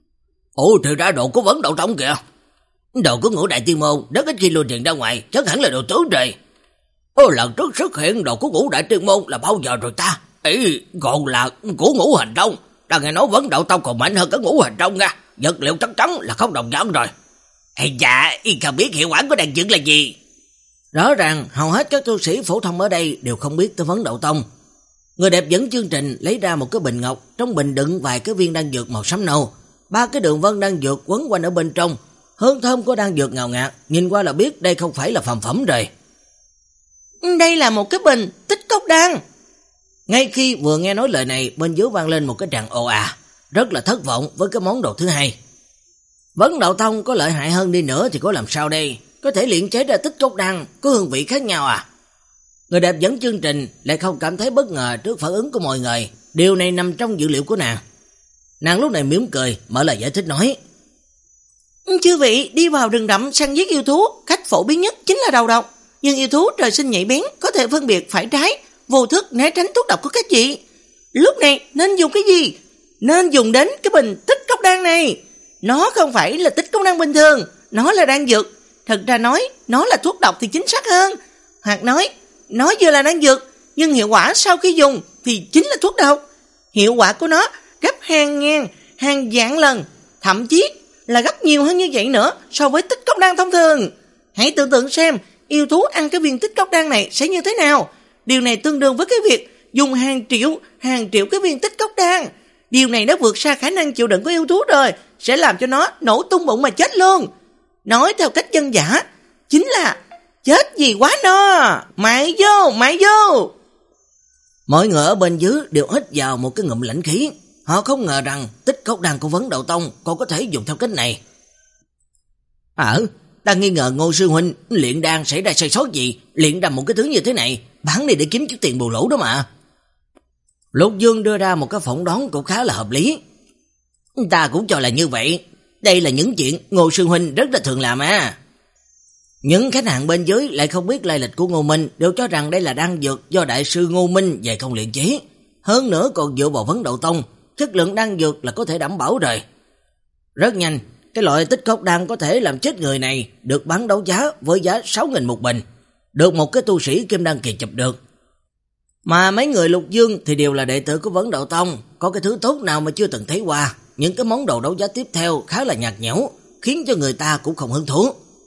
Ủa thì ra đồ của Vấn Đậu Tông kìa. Đồ của Ngũ Đại Tiên Môn rất ít khi lưu truyền ra ngoài, chắc hẳn là đồ tướng rồi. Ô, lần trước xuất hiện đồ của Ngũ Đại Tiên Môn là bao giờ rồi ta? Ý, còn là của Ngũ Hành Tông. Ta nghe nói Vấn Đậu Tông còn mạnh hơn cả Ngũ Hành Tông nha. Vật liệu chắc chắn là không đồng dạng rồi. Ây dạ, y không biết hiệu quả của đan dược là gì. Rõ ràng hầu hết các tu sĩ phổ thông ở đây đều không biết tới Vấn Đậu Tông. Người đẹp dẫn chương trình lấy ra một cái bình ngọc, trong bình đựng vài cái viên đan dược màu xám nâu, ba cái đường vân đan dược quấn quanh ở bên trong, hương thơm của đan dược ngào ngạt, nhìn qua là biết đây không phải là phàm phẩm rồi. Đây là một cái bình tích cốc đan. Ngay khi vừa nghe nói lời này, bên dưới vang lên một cái tràng ồ à, rất là thất vọng với cái món đồ thứ hai. Vấn Đậu Tông có lợi hại hơn đi nữa thì có làm sao đây? Có thể luyện chế ra tích cốc đan, có hương vị khác nhau à? Người đẹp dẫn chương trình lại không cảm thấy bất ngờ trước phản ứng của mọi người. Điều này nằm trong dữ liệu của nàng. Nàng lúc này mỉm cười, mở lời giải thích nói. Chư vị đi vào rừng rậm săn giết yêu thú, cách phổ biến nhất chính là đầu độc. Nhưng yêu thú trời sinh nhạy bén, có thể phân biệt phải trái, vô thức né tránh thuốc độc của các vị. Lúc này nên dùng cái gì? Nên dùng đến cái bình tích cốc đan này. Nó không phải là tích cốc đan bình thường, nó là đan dược. Thật ra nói, nó là thuốc độc thì chính xác hơn. Hoặc nói, nó vừa là đan dược, nhưng hiệu quả sau khi dùng thì chính là thuốc độc. Hiệu quả của nó gấp hàng ngàn, hàng vạn lần, thậm chí là gấp nhiều hơn như vậy nữa so với tích cốc đan thông thường. Hãy tưởng tượng xem, yêu thú ăn cái viên tích cốc đan này sẽ như thế nào. Điều này tương đương với cái việc dùng hàng triệu, hàng triệu cái viên tích cốc đan. Điều này đã vượt xa khả năng chịu đựng của yêu thú rồi, sẽ làm cho nó nổ tung bụng mà chết luôn. Nói theo cách dân dã, chính là chết gì quá no, mày vô, mày vô. Mọi người ở bên dưới đều hít vào một cái ngụm lãnh khí. Họ không ngờ rằng tích cốc đan của Vấn Đậu Tông còn có thể dùng theo cách này. Ờ, ta nghi ngờ Ngô sư huynh luyện đan xảy ra sai sót gì, luyện ra một cái thứ như thế này, bán đi để kiếm chút tiền bù lỗ đó mà. Lục Dương đưa ra một cái phỏng đoán cũng khá là hợp lý. Ta cũng cho là như vậy. Đây là những chuyện Ngô sư huynh rất là thường làm à. Những khách hàng bên dưới lại không biết lai lịch của Ngô Minh, đều cho rằng đây là đan dược do đại sư Ngô Minh dạy không luyện chế. Hơn nữa còn dựa vào Vấn Đậu Tông, chất lượng đan dược là có thể đảm bảo rồi. Rất nhanh, cái loại tích cốc đan có thể làm chết người này được bán đấu giá với giá sáu nghìn một bình, được một cái tu sĩ kim đan kỳ chụp được. Mà mấy người Lục Dương thì đều là đệ tử của Vấn Đậu Tông, có cái thứ tốt nào mà chưa từng thấy qua. Những cái món đồ đấu giá tiếp theo khá là nhạt nhẽo, khiến cho người ta cũng không hứng thú.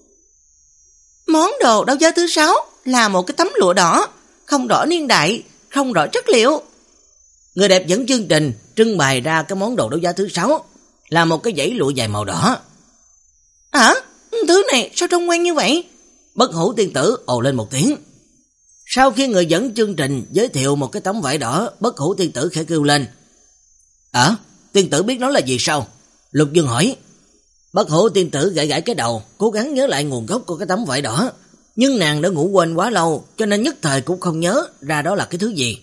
Món đồ đấu giá thứ sáu là một cái tấm lụa đỏ, không rõ niên đại, không rõ chất liệu. Người đẹp dẫn chương trình trưng bày ra cái món đồ đấu giá thứ sáu là một cái dãy lụa dài màu đỏ. À, thứ này sao trông quen như vậy? Bất Hủ tiên tử ồ lên một tiếng. Sau khi người dẫn chương trình giới thiệu một cái tấm vải đỏ, Bất Hủ tiên tử khẽ kêu lên. Ờ, tiên tử biết nó là gì sao? Lục Dương hỏi. Bất Hủ tiên tử gãi gãi cái đầu, cố gắng nhớ lại nguồn gốc của cái tấm vải đỏ. Nhưng nàng đã ngủ quên quá lâu, cho nên nhất thời cũng không nhớ ra đó là cái thứ gì.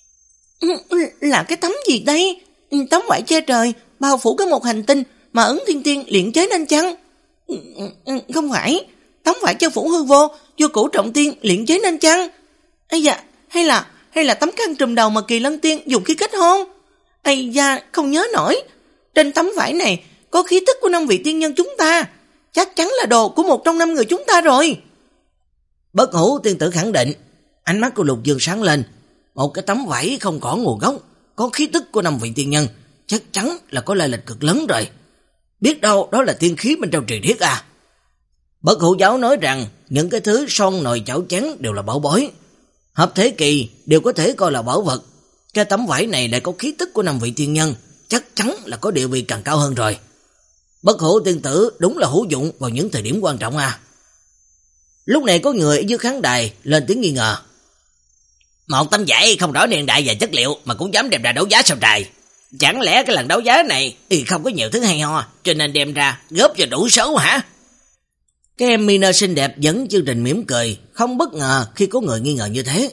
Là cái tấm gì đây? Tấm vải che trời, bao phủ cái một hành tinh mà Ấn Thiên Tiên luyện chế nên chăng? Không phải, tấm vải che phủ hư vô, do Cổ Trọng Tiên luyện chế nên chăng? Ây da, hay là hay là tấm khăn trùm đầu mà Kỳ Lân Tiên dùng khi kết hôn? Ây da, không nhớ nổi. Trên tấm vải này có khí tức của năm vị tiên nhân chúng ta, chắc chắn là đồ của một trong năm người chúng ta rồi. Bất Hủ tiên tử khẳng định. Ánh mắt của Lục Dương sáng lên. Một cái tấm vải không có nguồn gốc, có khí tức của năm vị tiên nhân, chắc chắn là có lai lịch cực lớn rồi. Biết đâu đó là tiên khí bên trong truyền thuyết à. Bất Hủ giáo nói rằng những cái thứ son nồi chảo chén đều là bảo bối, hợp thế kỳ đều có thể coi là bảo vật. Cái tấm vải này lại có khí tức của năm vị tiên nhân, chắc chắn là có địa vị càng cao hơn rồi. Bất Hủ tiên tử đúng là hữu dụng vào những thời điểm quan trọng à. Lúc này có người ở dưới khán đài lên tiếng nghi ngờ. Một tấm vải không rõ niên đại và chất liệu mà cũng dám đem ra đấu giá sao trời? Chẳng lẽ cái lần đấu giá này thì không có nhiều thứ hay ho, cho nên đem ra góp cho đủ số hả? Cái em Mina xinh đẹp dẫn chương trình mỉm cười, không bất ngờ khi có người nghi ngờ như thế.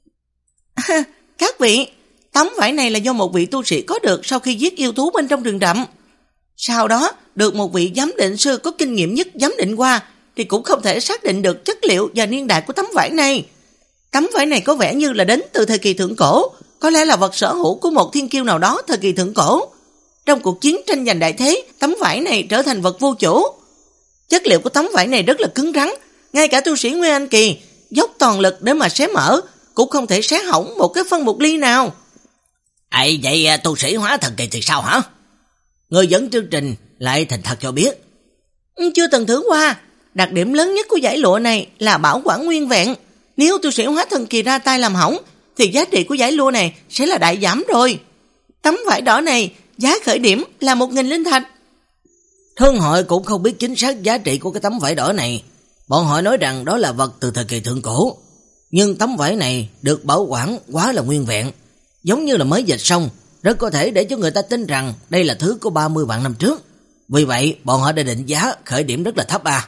À, các vị, tấm vải này là do một vị tu sĩ có được sau khi giết yêu thú bên trong rừng rậm. Sau đó được một vị giám định sư có kinh nghiệm nhất giám định qua, thì cũng không thể xác định được chất liệu và niên đại của tấm vải này. Tấm vải này có vẻ như là đến từ thời kỳ thượng cổ, có lẽ là vật sở hữu của một thiên kiêu nào đó thời kỳ thượng cổ. Trong cuộc chiến tranh giành đại thế, tấm vải này trở thành vật vô chủ. Chất liệu của tấm vải này rất là cứng rắn, ngay cả tu sĩ Nguyên Anh Kỳ dốc toàn lực để mà xé mở cũng không thể xé hỏng một cái phân một ly nào. Ấy vậy tu sĩ Hóa Thần Kỳ thì sao hả? Người dẫn chương trình lại thành thật cho biết. Chưa từng thử qua. Đặc điểm lớn nhất của dải lụa này là bảo quản nguyên vẹn. Nếu tu sĩ Hóa Thần Kỳ ra tay làm hỏng thì giá trị của dải lụa này sẽ là đại giảm rồi. Tấm vải đỏ này giá khởi điểm là một nghìn linh thạch. Thương hội cũng không biết chính xác giá trị của cái tấm vải đỏ này. Bọn họ nói rằng đó là vật từ thời kỳ thượng cổ. Nhưng tấm vải này được bảo quản quá là nguyên vẹn, giống như là mới dệt xong, rất có thể để cho người ta tin rằng đây là thứ của ba mươi vạn năm trước. Vì vậy bọn họ đã định giá khởi điểm rất là thấp à.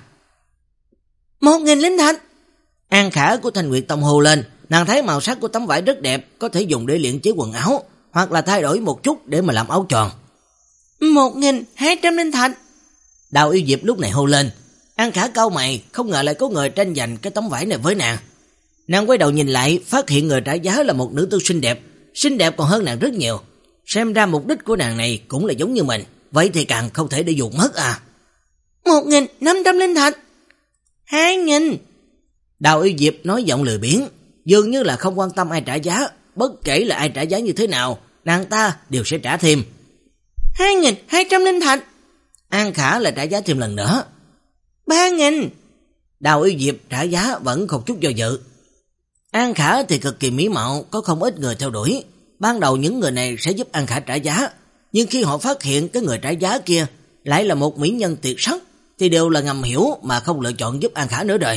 Một nghìn linh thạch. An Khả của Thanh Nguyệt Tông hô lên. Nàng thấy màu sắc của tấm vải rất đẹp, có thể dùng để luyện chế quần áo, hoặc là thay đổi một chút để mà làm áo tròn. Một nghìn hai trăm linh thạch. Đào Yêu Diệp lúc này hô lên. An Khả cau mày, không ngờ lại có người tranh giành cái tấm vải này với nàng. Nàng quay đầu nhìn lại, phát hiện người trả giá là một nữ tử xinh đẹp, xinh đẹp còn hơn nàng rất nhiều. Xem ra mục đích của nàng này cũng là giống như mình, vậy thì càng không thể để dùng mất à. Một nghìn năm trăm linh thạch. Hai nghìn. Đào Yêu Diệp nói giọng lười biếng, dường như là không quan tâm ai trả giá, bất kể là ai trả giá như thế nào, nàng ta đều sẽ trả thêm. Hai nghìn hai trăm linh thạch. An Khả lại trả giá thêm lần nữa. Ba nghìn. Đào Yêu Diệp trả giá vẫn không chút do dự. An Khả thì cực kỳ mỹ mạo, có không ít người theo đuổi. Ban đầu những người này sẽ giúp An Khả trả giá, nhưng khi họ phát hiện cái người trả giá kia lại là một mỹ nhân tuyệt sắc, thì đều là ngầm hiểu mà không lựa chọn giúp An Khả nữa rồi.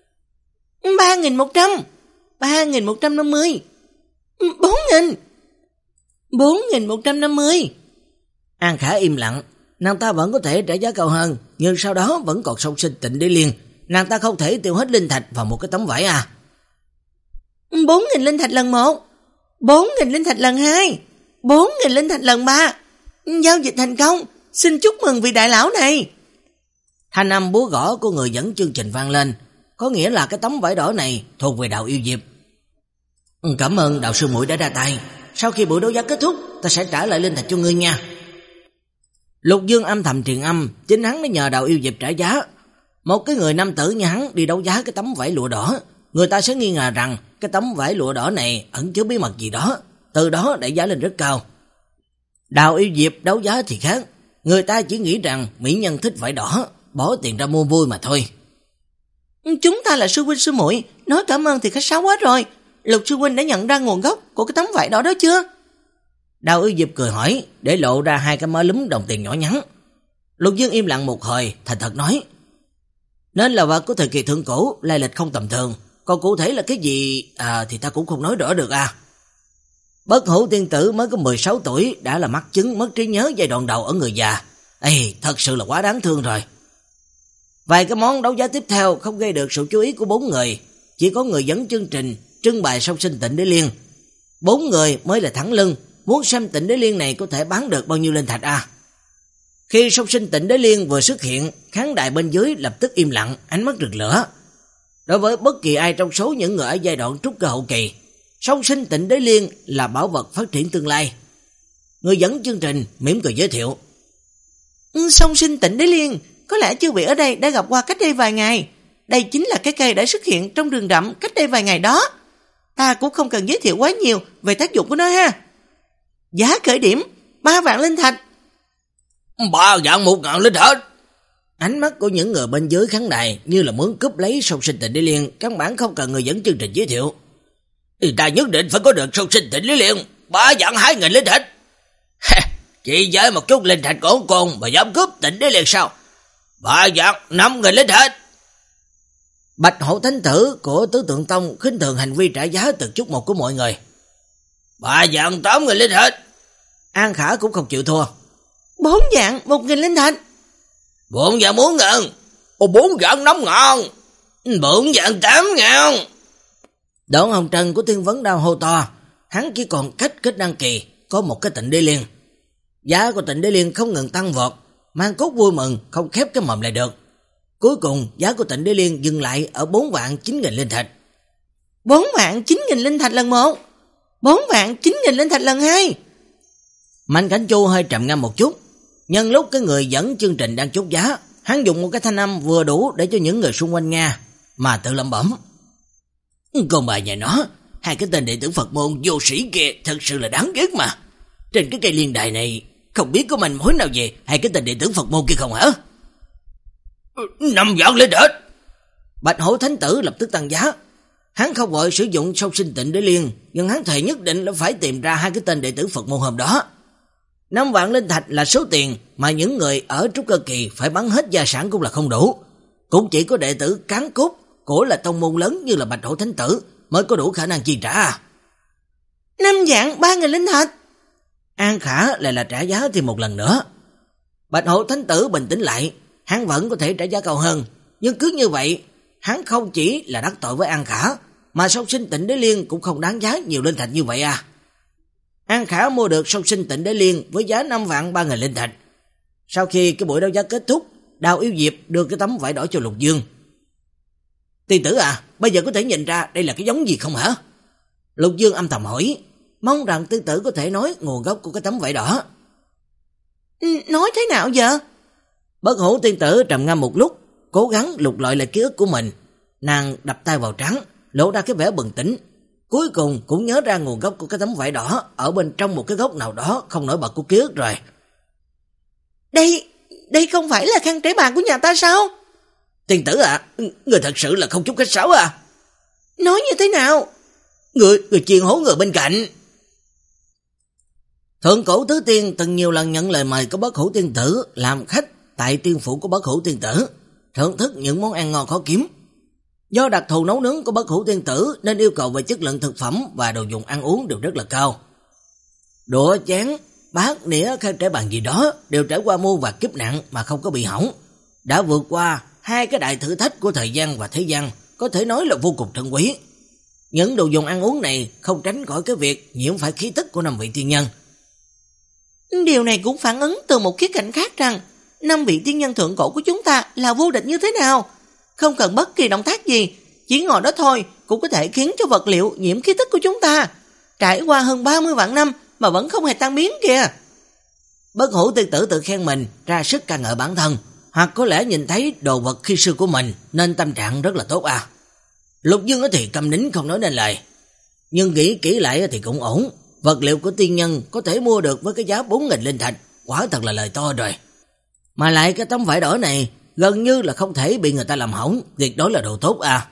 Ba nghìn một trăm. Ba nghìn một trăm năm mươi. Bốn nghìn. Bốn nghìn một trăm năm mươi. An Khả im lặng. Nàng ta vẫn có thể trả giá cao hơn, nhưng sau đó vẫn còn song sinh Tịnh Đế Liên. Nàng ta không thể tiêu hết linh thạch vào một cái tấm vải à. Bốn nghìn linh thạch lần một. Bốn nghìn linh thạch lần hai. Bốn nghìn linh thạch lần ba. Giao dịch thành công. Xin chúc mừng vị đại lão này. Thanh âm búa gõ của người dẫn chương trình vang lên, có nghĩa là cái tấm vải đỏ này thuộc về Đào Yêu Diệp. Cảm ơn đạo sư muội đã ra tay. Sau khi buổi đấu giá kết thúc, ta sẽ trả lại linh thạch cho ngươi nha. Lục Dương âm thầm truyền âm, chính hắn đã nhờ Đào Yêu Diệp trả giá. Một cái người nam tử như hắn đi đấu giá cái tấm vải lụa đỏ, người ta sẽ nghi ngờ rằng cái tấm vải lụa đỏ này ẩn chứa bí mật gì đó, từ đó đẩy giá lên rất cao. Đào Yêu Diệp đấu giá thì khác, người ta chỉ nghĩ rằng mỹ nhân thích vải đỏ, bỏ tiền ra mua vui mà thôi. Chúng ta là sư huynh sư muội, nói cảm ơn thì khách sáo quá rồi. Lục sư huynh đã nhận ra nguồn gốc của cái tấm vải đỏ đó chưa? Đào Yêu Diệp cười hỏi, để lộ ra hai cái mớ lúm đồng tiền nhỏ nhắn. Lục Dương im lặng một hồi, thành thật nói, nên là vật của thời kỳ thượng cổ, lai lịch không tầm thường, còn cụ thể là cái gì à, thì ta cũng không nói rõ được à. Bất Hủ tiên tử mới có mười sáu tuổi đã là mắc chứng mất trí nhớ giai đoạn đầu ở người già. Ê, thật sự là quá đáng thương rồi. Vài cái món đấu giá tiếp theo không gây được sự chú ý của bốn người, chỉ có người dẫn chương trình trưng bày song sinh Tịnh Đế Liên. Bốn người mới là thẳng lưng, muốn xem Tịnh Đế Liên này có thể bán được bao nhiêu linh thạch à. Khi song sinh Tịnh Đế Liên vừa xuất hiện, khán đài bên dưới lập tức im lặng, ánh mắt rực lửa. Đối với bất kỳ ai trong số những người ở giai đoạn trúc cơ hậu kỳ, song sinh Tịnh Đế Liên là bảo vật phát triển tương lai. Người dẫn chương trình mỉm cười giới thiệu. Song sinh Tịnh Đế Liên, có lẽ chư vị ở đây đã gặp qua cách đây vài ngày. Đây chính là cái cây đã xuất hiện trong rừng rậm cách đây vài ngày đó. Ta cũng không cần giới thiệu quá nhiều về tác dụng của nó ha. Giá khởi điểm ba vạn linh thạch. Ba vạn một ngàn linh thạch. Ánh mắt của những người bên dưới khán đài như là muốn cướp lấy song sinh Tịnh Đế Liên, căn bản không cần người dẫn chương trình giới thiệu. Ta nhất định phải có được song sinh Tịnh Đế Liên, ba vạn hai nghìn linh thạch. Chỉ với một chút linh thạch của con mà dám cướp Tịnh Đế Liên sao? Ba vạn năm nghìn linh thạch. Bạch Hổ Thánh Tử của Tứ Tượng Tông khinh thường hành vi trả giá từng chút một của mọi người. Ba vạn tám nghìn linh thạch. An Khả cũng không chịu thua. Bốn vạn một nghìn linh thạch. Bốn vạn bốn ngàn. Ồ, bốn vạn năm ngàn. Bốn vạn tám ngàn. Đoạn Hồng Trần của Thiên Vấn Đao hô to. Hắn chỉ còn cách kết đăng kỳ có một cái Tịnh Đế Liên. Giá của Tịnh Đế Liên không ngừng tăng vọt, Mang Cốt vui mừng không khép cái mồm lại được. Cuối cùng giá của Tịnh Đế Liên dừng lại ở bốn vạn chín nghìn linh thạch. Bốn vạn chín nghìn linh thạch lần một. Bốn vạn chín nghìn linh thạch lần hai. Mạnh Cảnh Chu hơi trầm ngâm một chút. Nhân lúc cái người dẫn chương trình đang chốt giá, hắn dùng một cái thanh âm vừa đủ để cho những người xung quanh nghe, mà tự lẩm bẩm. Con bà nhà nó, hai cái tên đệ tử Phật môn vô sĩ kia thật sự là đáng ghét mà. Trên cái cây liên đài này, không biết có manh mối nào về hai cái tên đệ tử Phật môn kia không hả? Năm vạn lên đệt. Bạch Hổ Thánh Tử lập tức tăng giá. Hắn không vội sử dụng song sinh tịnh đế liên, nhưng hắn thề nhất định là phải tìm ra hai cái tên đệ tử Phật môn hôm đó. Năm vạn linh thạch là số tiền mà những người ở trúc cơ kỳ phải bắn hết gia sản cũng là không đủ. Cũng chỉ có đệ tử cán cốt của là tông môn lớn như là Bạch Hổ Thánh Tử mới có đủ khả năng chi trả. Năm vạn ba nghìn linh thạch. An Khả lại là trả giá thêm một lần nữa. Bạch Hổ Thánh Tử bình tĩnh lại, hắn vẫn có thể trả giá cao hơn, nhưng cứ như vậy, hắn không chỉ là đắc tội với An Khả, mà song sinh tịnh đế liên cũng không đáng giá nhiều linh thạch như vậy à. An Khả mua được song sinh tịnh đế liên với giá năm vạn ba nghìn linh thạch. Sau khi cái buổi đấu giá kết thúc, Đào Yêu Diệp đưa cái tấm vải đỏ cho Lục Dương. Tiên tử à, bây giờ có thể nhìn ra đây là cái giống gì không hả? Lục Dương âm thầm hỏi, mong rằng tiên tử có thể nói nguồn gốc của cái tấm vải đỏ. Nói thế nào giờ? Bất Hủ tiên tử trầm ngâm một lúc, cố gắng lục lọi lại ký ức của mình. Nàng đập tay vào trán, lộ ra cái vẻ bừng tỉnh. Cuối cùng cũng nhớ ra nguồn gốc của cái tấm vải đỏ ở bên trong một cái góc nào đó không nổi bật của ký ức rồi. Đây, đây không phải là khăn trải bàn của nhà ta sao? Tiên tử à, người thật sự là không chút khách sáo à? Nói như thế nào? Người, người chiên hố người bên cạnh. Thượng cổ tứ tiên từng nhiều lần nhận lời mời của Bất Hủ tiên tử làm khách tại tiên phủ của Bất Hủ tiên tử, thưởng thức những món ăn ngon khó kiếm. Do đặc thù nấu nướng của Bất Hủ tiên tử nên yêu cầu về chất lượng thực phẩm và đồ dùng ăn uống đều rất là cao. Đũa chén, bát, nĩa, khăn trải bàn gì đó đều trải qua muôn vàn kiếp nạn mà không có bị hỏng. Đã vượt qua hai cái đại thử thách của thời gian và thế gian, có thể nói là vô cùng trân quý. Những đồ dùng ăn uống này không tránh khỏi cái việc nhiễm phải khí tức của năm vị tiên nhân. Điều này cũng phản ứng từ một khía cạnh khác rằng năm vị tiên nhân thượng cổ của chúng ta là vô địch như thế nào. Không cần bất kỳ động tác gì, chỉ ngồi đó thôi cũng có thể khiến cho vật liệu nhiễm khí tức của chúng ta. Trải qua hơn ba mươi vạn năm mà vẫn không hề tan biến kìa. Bất Hủ tiên tử tự khen mình ra sức ca ngợi bản thân, hoặc có lẽ nhìn thấy đồ vật khi xưa của mình nên tâm trạng rất là tốt à. Lục Dương thì câm nín không nói nên lời, nhưng nghĩ kỹ lại thì cũng ổn. Vật liệu của tiên nhân có thể mua được với cái giá bốn nghìn linh thạch, quả thật là lời to rồi. Mà lại cái tấm vải đỏ này gần như là không thể bị người ta làm hỏng, tuyệt đối là đồ tốt à.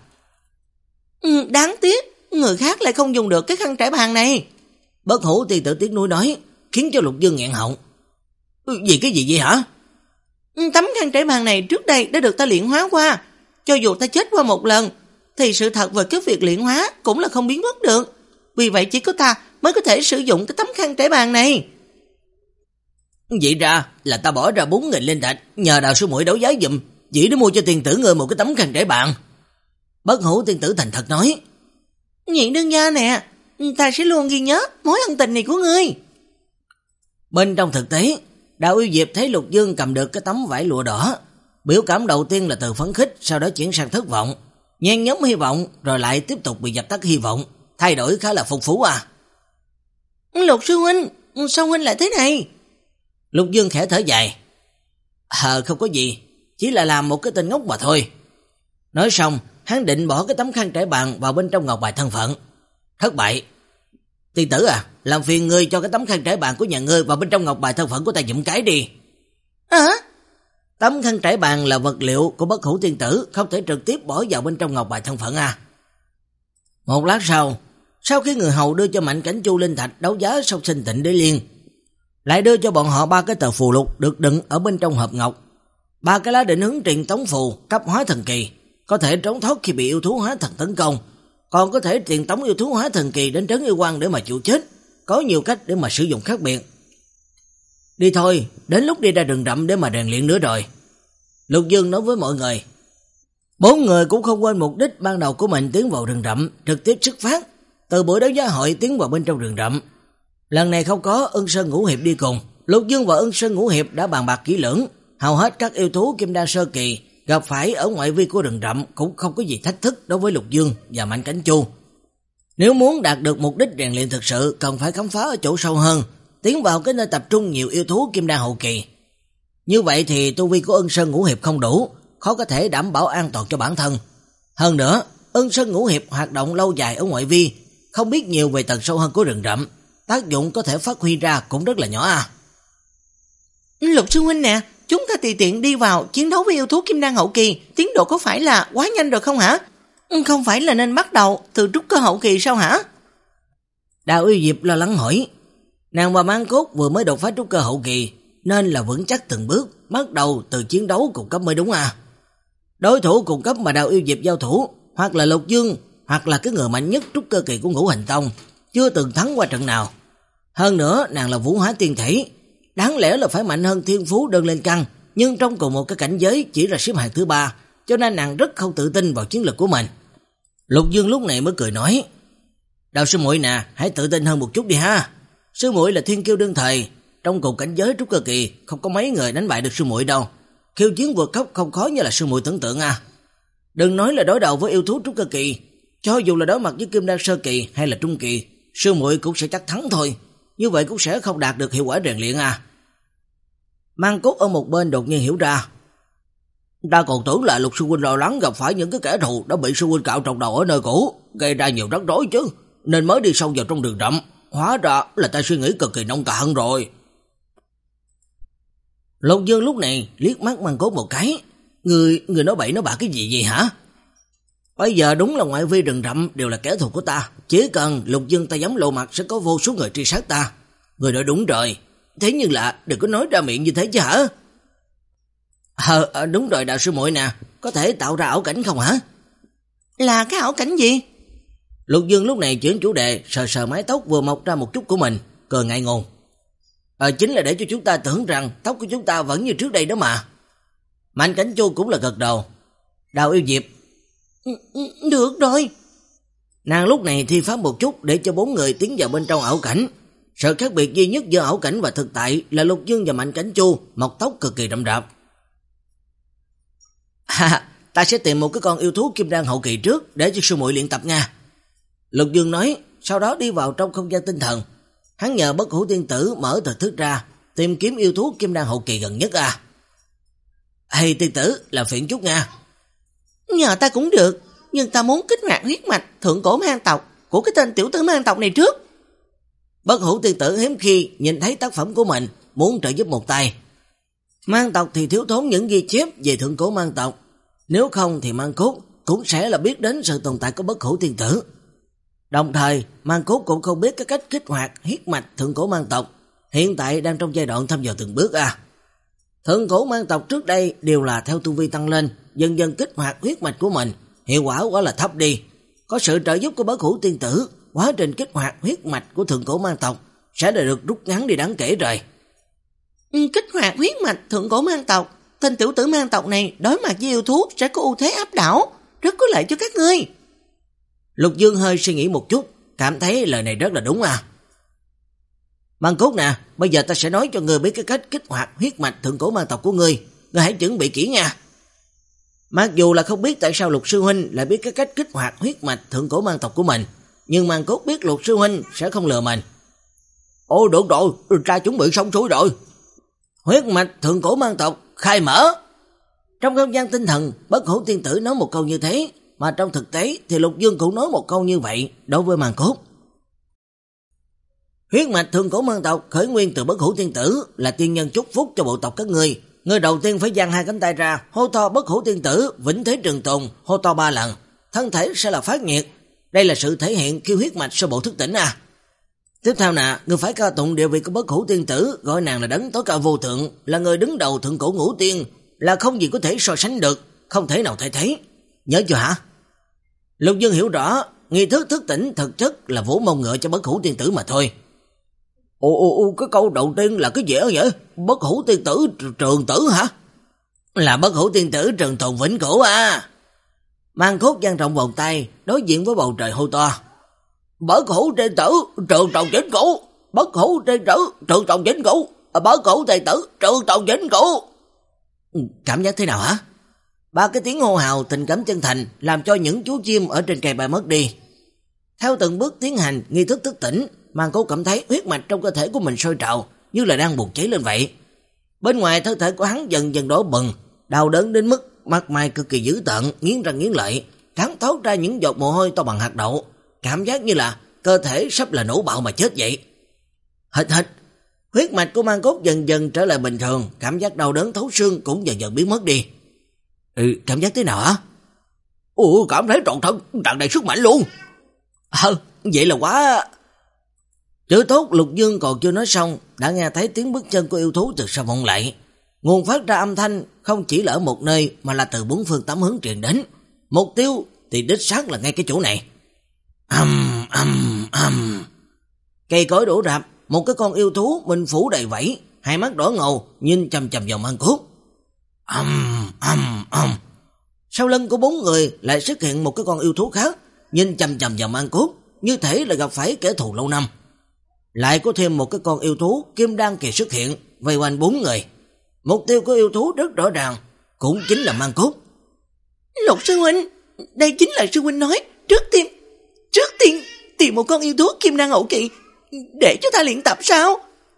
Ừ, đáng tiếc, người khác lại không dùng được cái khăn trải bàn này. Bất Hủ tiên tử tiếng nuối nói, khiến cho Lục Dương nghẹn họng. Gì cái gì vậy hả? Tấm khăn trải bàn này trước đây đã được ta luyện hóa qua. Cho dù ta chết qua một lần, thì sự thật về cái việc luyện hóa cũng là không biến mất được. Vì vậy chỉ có ta mới có thể sử dụng cái tấm khăn trải bàn này. Vậy ra là ta bỏ ra bốn nghìn linh thạch nhờ Đào sư muội đấu giá giùm, chỉ để mua cho tiên tử người một cái tấm khăn trải bàn. Bất Hủ tiên tử thành thật nói. Nhị đương gia nè, ta sẽ luôn ghi nhớ mối ân tình này của ngươi. Bên trong thực tế, Đào Yêu Diệp thấy Lục Dương cầm được cái tấm vải lụa đỏ, biểu cảm đầu tiên là từ phấn khích, sau đó chuyển sang thất vọng, nhen nhóm hy vọng, rồi lại tiếp tục bị dập tắt hy vọng, thay đổi khá là phong phú à. Lục sư huynh, sao huynh lại thế này? Lục Dương khẽ thở dài. Ờ không có gì, chỉ là làm một cái tên ngốc mà thôi. Nói xong, hắn định bỏ cái tấm khăn trải bàn vào bên trong ngọc bài thân phận. Thất bại. Tiên tử à, làm phiền ngươi cho cái tấm khăn trải bàn của nhà ngươi vào bên trong ngọc bài thân phận của ta giùm cái đi. Hả? À? Tấm khăn trải bàn là vật liệu của Bất Hủ tiên tử, không thể trực tiếp bỏ vào bên trong ngọc bài thân phận à. Một lát sau, sau khi người hầu đưa cho Mạnh Cảnh Chu linh thạch đấu giá song sinh tịnh đế liên, lại đưa cho bọn họ ba cái tờ phù lục được đựng ở bên trong hộp ngọc, ba cái lá định hướng truyền tống phù cấp hóa thần kỳ, có thể trốn thoát khi bị yêu thú hóa thần tấn công, còn có thể truyền tống yêu thú hóa thần kỳ đến trấn yêu quan để mà chịu chết, có nhiều cách để mà sử dụng khác biệt. Đi thôi, đến lúc đi ra rừng rậm để mà rèn luyện nữa rồi. Lục Dương nói với mọi người. Bốn người cũng không quên mục đích ban đầu của mình tiến vào rừng rậm, trực tiếp xuất phát từ buổi đấu giá hội tiến vào bên trong rừng rậm. Lần này không có Ân Sơn Ngũ Hiệp đi cùng. Lục Dương và Ân Sơn Ngũ Hiệp đã bàn bạc kỹ lưỡng, hầu hết các yêu thú kim đan sơ kỳ gặp phải ở ngoại vi của rừng rậm cũng không có gì thách thức đối với Lục Dương và Mạnh Cảnh Chu. Nếu muốn đạt được mục đích rèn luyện thực sự, cần phải khám phá ở chỗ sâu hơn, tiến vào cái nơi tập trung nhiều yêu thú kim đan hậu kỳ. Như vậy thì tu vi của Ân Sơn Ngũ Hiệp không đủ, khó có thể đảm bảo an toàn cho bản thân. Hơn nữa, Ân Sơn Ngũ Hiệp hoạt động lâu dài ở ngoại vi, không biết nhiều về tầng sâu hơn của rừng rậm, tác dụng có thể phát huy ra cũng rất là nhỏ à. Lục sư huynh nè, chúng ta tùy tiện đi vào chiến đấu với yêu thú kim đan hậu kỳ, tiến độ có phải là quá nhanh rồi không hả? Không phải là nên bắt đầu từ trúc cơ hậu kỳ sao hả? Đào Yêu Diệp lo lắng hỏi. Nàng và Mang Cốt vừa mới đột phá trúc cơ hậu kỳ, nên là vững chắc từng bước, bắt đầu từ chiến đấu cùng cấp mới đúng à. Đối thủ cùng cấp mà Đào Yêu Diệp giao thủ, hoặc là Lục Dương, hoặc là cái người mạnh nhất trúc cơ kỳ của Ngũ Hành Tông, chưa từng thắng qua trận nào. Hơn nữa, nàng là Vũ Hóa Tiên Thể, đáng lẽ là phải mạnh hơn Thiên Phú đơn lên căn, nhưng trong cùng một cái cảnh giới chỉ là xếp hạng thứ ba, cho nên nàng rất không tự tin vào chiến lực của mình. Lục Dương lúc này mới cười nói, Đào sư muội nè, hãy tự tin hơn một chút đi ha. Sư muội là thiên kiêu đương thời, trong cùng cảnh giới trúc cơ kỳ không có mấy người đánh bại được sư muội đâu. Khiêu chiến vượt cấp không khó như là sư muội tưởng tượng à. Đừng nói là đối đầu với yêu thú trúc cơ kỳ, cho dù là đối mặt với kim đan sơ kỳ hay là trung kỳ, sư muội cũng sẽ chắc thắng thôi. Như vậy cũng sẽ không đạt được hiệu quả rèn luyện à. Mang Cốt ở một bên đột nhiên hiểu ra, ta còn tưởng là Lục sư huynh lo lắng gặp phải những cái kẻ thù đã bị sư huynh cạo trọc đầu ở nơi cũ, gây ra nhiều rắc rối chứ, nên mới đi sâu vào trong rừng rậm. Hóa ra là ta suy nghĩ cực kỳ nông cạn rồi. Lục Dương lúc này liếc mắt Mang Cốt một cái, người người nói bậy nói bạ cái gì vậy hả? Bây giờ đúng là ngoại vi rừng rậm đều là kẻ thù của ta, chỉ cần Lục Dương ta dám lộ mặt sẽ có vô số người truy sát ta. Người nói đúng rồi, thế nhưng là đừng có nói ra miệng như thế chứ hả? Ờ, à, đúng rồi đạo sư muội nè, có thể tạo ra ảo cảnh không hả? Là cái ảo cảnh gì? Lục Dương lúc này chuyển chủ đề, sờ sờ mái tóc vừa mọc ra một chút của mình, cười ngại ngùng. Ờ, chính là để cho chúng ta tưởng rằng tóc của chúng ta vẫn như trước đây đó mà. Mạnh Cảnh Chu cũng là gật đầu. Đào Yêu Diệp, được rồi. Nàng lúc này thi pháp một chút để cho bốn người tiến vào bên trong ảo cảnh. Sự khác biệt duy nhất giữa ảo cảnh và thực tại là Lục Dương và Mạnh Cảnh Chu mọc tóc cực kỳ rậm rạp. Ha, ta sẽ tìm một cái con yêu thú kim đan hậu kỳ trước để cho sư muội luyện tập nha. Lục Dương nói, sau đó đi vào trong không gian tinh thần. Hắn nhờ Bất Hủ Tiên Tử mở thần thức ra, tìm kiếm yêu thú kim đan hậu kỳ gần nhất à. Hay tiên tử, làm phiền chút nha. Nhờ ta cũng được, nhưng ta muốn kích hoạt huyết mạch thượng cổ mang tộc của cái tên tiểu tử mang tộc này trước. Bất Hủ Tiên Tử hiếm khi nhìn thấy tác phẩm của mình, muốn trợ giúp một tay. Mang tộc thì thiếu thốn những ghi chép về thượng cổ mang tộc, nếu không thì Mang Cốt cũng sẽ là biết đến sự tồn tại của Bất Hủ Tiên Tử. Đồng thời, Mang Cốt cũng không biết cái cách kích hoạt huyết mạch thượng cổ mang tộc, hiện tại đang trong giai đoạn thăm dò từng bước à. Thượng cổ mang tộc trước đây đều là theo tu vi tăng lên, dần dần kích hoạt huyết mạch của mình, hiệu quả quá là thấp đi. Có sự trợ giúp của Bất Hủ Tiên Tử, quá trình kích hoạt huyết mạch của thượng cổ mang tộc sẽ được rút ngắn đi đáng kể rồi. Kích hoạt huyết mạch thượng cổ mang tộc, tên tiểu tử mang tộc này đối mặt với yêu thú sẽ có ưu thế áp đảo, rất có lợi cho các ngươi. Lục Dương hơi suy nghĩ một chút, cảm thấy lời này rất là đúng à. Mang Cốt nè, bây giờ ta sẽ nói cho ngươi biết cái cách kích hoạt huyết mạch thượng cổ mang tộc của ngươi, ngươi hãy chuẩn bị kỹ nha. Mặc dù là không biết tại sao Lục sư huynh lại biết cái cách kích hoạt huyết mạch thượng cổ mang tộc của mình, nhưng Mang Cốt biết Lục sư huynh sẽ không lừa mình. Ồ được rồi, ta chuẩn bị xong xuôi rồi. Huyết mạch thượng cổ mang tộc khai mở. Trong không gian tinh thần, Bất Hủ Tiên Tử nói một câu như thế, mà trong thực tế thì Lục Dương cũng nói một câu như vậy đối với Mang Cốt. Huyết mạch thượng cổ mang tộc khởi nguyên từ Bất Hủ Tiên Tử, là tiên nhân chúc phúc cho bộ tộc các ngươi. Ngươi đầu tiên phải dang hai cánh tay ra, hô to Bất Hủ Tiên Tử vĩnh thế trường tồn, hô to ba lần, thân thể sẽ là phát nhiệt. Đây là sự thể hiện kêu huyết mạch sơ bộ thức tỉnh à. Tiếp theo nè, ngươi phải ca tụng địa vị của Bất Hủ Tiên Tử, gọi nàng là đấng tối cao vô thượng, là người đứng đầu thượng cổ ngũ tiên, là không gì có thể so sánh được, không thể nào thay thế. Nhớ chưa hả? Lục Dương hiểu rõ, nghi thức thức tỉnh thực chất là vỗ mông ngựa cho Bất Hủ Tiên Tử mà thôi. Ồ ồ ồ, cái câu đầu tiên là cái gì vậy? Bất Hủ Tiên Tử trường tử hả? Là Bất Hủ Tiên Tử trường tồn vĩnh cửu à. Mang Cốt dang rộng vòng tay, đối diện với bầu trời hô to. Bất Hủ Tiên Tử trường tồn vĩnh cửu, Bất Hủ Tiên Tử trường tồn vĩnh cửu, Bất Hủ Tiên Tử trường tồn vĩnh cửu. Cảm giác thế nào hả? Ba cái tiếng hô hào tình cảm chân thành làm cho những chú chim ở trên cây bay mất đi. Theo từng bước tiến hành nghi thức thức tỉnh, Mang Cốt cảm thấy huyết mạch trong cơ thể của mình sôi trào, như là đang bùng cháy lên vậy. Bên ngoài thân thể của hắn dần dần đỏ bừng, đau đớn đến mức mặt mày cực kỳ dữ tợn, nghiến răng nghiến lợi, trán thoát ra những giọt mồ hôi to bằng hạt đậu, cảm giác như là cơ thể sắp là nổ bạo mà chết vậy. Hít hít, huyết mạch của Mang Cốt dần dần trở lại bình thường, cảm giác đau đớn thấu xương cũng dần dần biến mất đi. Ừ, cảm giác thế nào hả? Ủa, cảm thấy trọn thân tràn đầy sức mạnh luôn. Ờ, vậy là quá... Chữ tốt Lục Dương còn chưa nói xong, đã nghe thấy tiếng bước chân của yêu thú từ sau vọng lại. Nguồn phát ra âm thanh không chỉ là ở một nơi mà là từ bốn phương tám hướng truyền đến. Mục tiêu thì đích xác là ngay cái chỗ này. Âm âm âm. Cây cối đổ rạp, một cái con yêu thú mình phủ đầy vảy, hai mắt đỏ ngầu nhìn chằm chằm vào Mang Cốt. Âm âm âm. Sau lưng của bốn người lại xuất hiện một cái con yêu thú khác, nhìn chằm chằm vào Mang Cốt, như thể là gặp phải kẻ thù lâu năm. Lại có thêm một cái con yêu thú kim đan kỳ xuất hiện, vây quanh bốn người. Mục tiêu của yêu thú rất rõ ràng, cũng chính là Mang Cốt. Lục sư huynh, đây chính là sư huynh nói, trước tiên, trước tiên tìm một con yêu thú kim đan hậu kỳ, để cho ta luyện tập sao?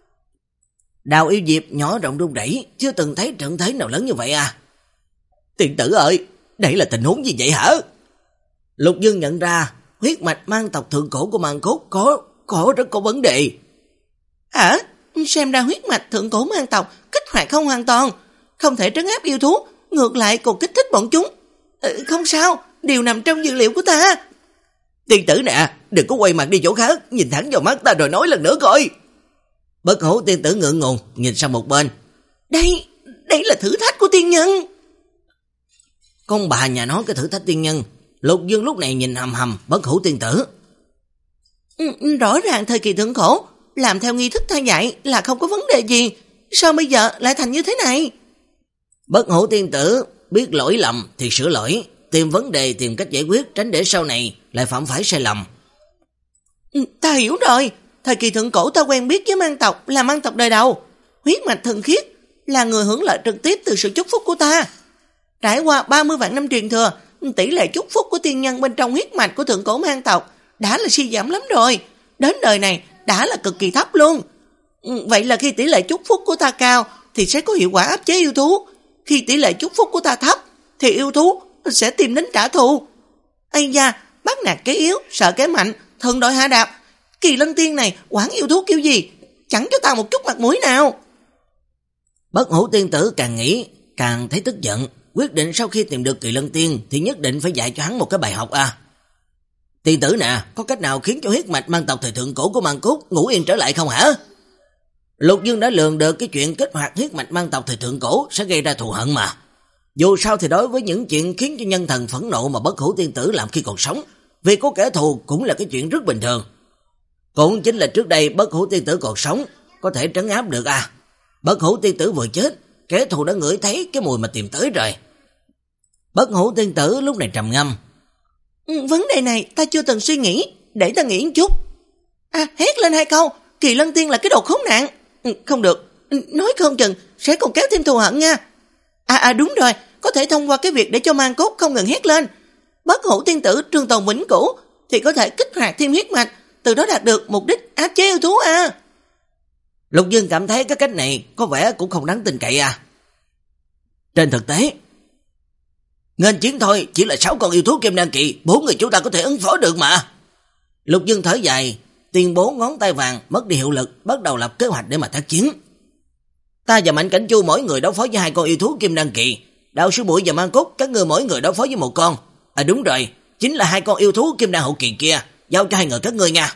Đào Yêu Diệp nhỏ rộng run rẩy, chưa từng thấy trận thế nào lớn như vậy à. Tiền tử ơi, đây là tình huống gì vậy hả? Lục Dương nhận ra, huyết mạch mang tộc thượng cổ của Mang Cốt có, có rất có vấn đề. Hả? Xem ra huyết mạch thượng cổ mang tộc kích hoạt không hoàn toàn, không thể trấn áp yêu thú, ngược lại còn kích thích bọn chúng. Ừ, không sao, điều nằm trong dữ liệu của ta. Tiên tử nè, đừng có quay mặt đi chỗ khác, nhìn thẳng vào mắt ta rồi nói lần nữa coi. Bất Hủ tiên tử ngượng ngùng nhìn sang một bên. Đây, đây là thử thách của tiên nhân. Con bà nhà nói cái thử thách tiên nhân. Lục Dương lúc này nhìn hầm hầm Bất Hủ tiên tử. Ừ, rõ ràng thời kỳ thượng cổ làm theo nghi thức thai dạy là không có vấn đề gì, sao bây giờ lại thành như thế này? Bất Hủ tiên tử biết lỗi lầm thì sửa lỗi, tìm vấn đề tìm cách giải quyết, tránh để sau này lại phạm phải sai lầm. Ừ, ta hiểu rồi, thời kỳ thượng cổ ta quen biết với mang tộc là mang tộc đời đầu, huyết mạch thuần khiết là người hưởng lợi trực tiếp từ sự chúc phúc của ta. Trải qua ba mươi vạn năm truyền thừa, tỷ lệ chúc phúc của tiên nhân bên trong huyết mạch của thượng cổ mang tộc đã là suy giảm lắm rồi, đến đời này đã là cực kỳ thấp luôn. Vậy là khi tỷ lệ chúc phúc của ta cao thì sẽ có hiệu quả áp chế yêu thú, khi tỷ lệ chúc phúc của ta thấp thì yêu thú sẽ tìm đến trả thù. Ây da, bắt nạt cái yếu, sợ cái mạnh, thần đội hạ đạp, Kỳ Lân Tiên này quản yêu thú kiểu gì, chẳng cho ta một chút mặt mũi nào. Bất Hủ tiên tử càng nghĩ càng thấy tức giận, quyết định sau khi tìm được Kỳ Lân Tiên thì nhất định phải dạy cho hắn một cái bài học à. Tiên tử nè, có cách nào khiến cho huyết mạch mang tộc thời thượng cổ của Mang Cốt ngủ yên trở lại không hả? Lục Dương đã lường được cái chuyện kích hoạt huyết mạch mang tộc thời thượng cổ sẽ gây ra thù hận mà. Dù sao thì đối với những chuyện khiến cho nhân thần phẫn nộ mà Bất Hủ tiên tử làm khi còn sống, vì có kẻ thù cũng là cái chuyện rất bình thường. Cũng chính là trước đây Bất Hủ tiên tử còn sống, có thể trấn áp được à. Bất Hủ tiên tử vừa chết, kẻ thù đã ngửi thấy cái mùi mà tìm tới rồi. Bất Hủ tiên tử lúc này trầm ngâm. Ừ, vấn đề này ta chưa từng suy nghĩ, để ta nghĩ một chút. À, hét lên hai câu, Kỳ Lân Tiên là cái đồ khốn nạn. Ừ, không được, nói không chừng sẽ còn kéo thêm thù hận nha. À à đúng rồi, có thể thông qua cái việc để cho Mang Cốt không ngừng hét lên. Bất Hủ tiên tử trường tồn vĩnh cửu thì có thể kích hoạt thêm huyết mạch, từ đó đạt được mục đích áp chế yêu thú à. Lục Dương cảm thấy cái cách này có vẻ cũng không đáng tin cậy à. Trên thực tế, nghênh chiến thôi, chỉ là sáu con yêu thú kim đan kỳ, bốn người chúng ta có thể ứng phó được mà. Lục Dương thở dài, tuyên bố ngón tay vàng mất đi hiệu lực, bắt đầu lập kế hoạch để mà tác chiến. Ta và Mạnh Cảnh Chu mỗi người đối phó với hai con yêu thú kim đan kỳ, Đạo Sư Bụi và Mang Cốt các người mỗi người đối phó với một con. À đúng rồi, chính là hai con yêu thú kim đan hậu kỳ kia, giao cho hai người các ngươi nha.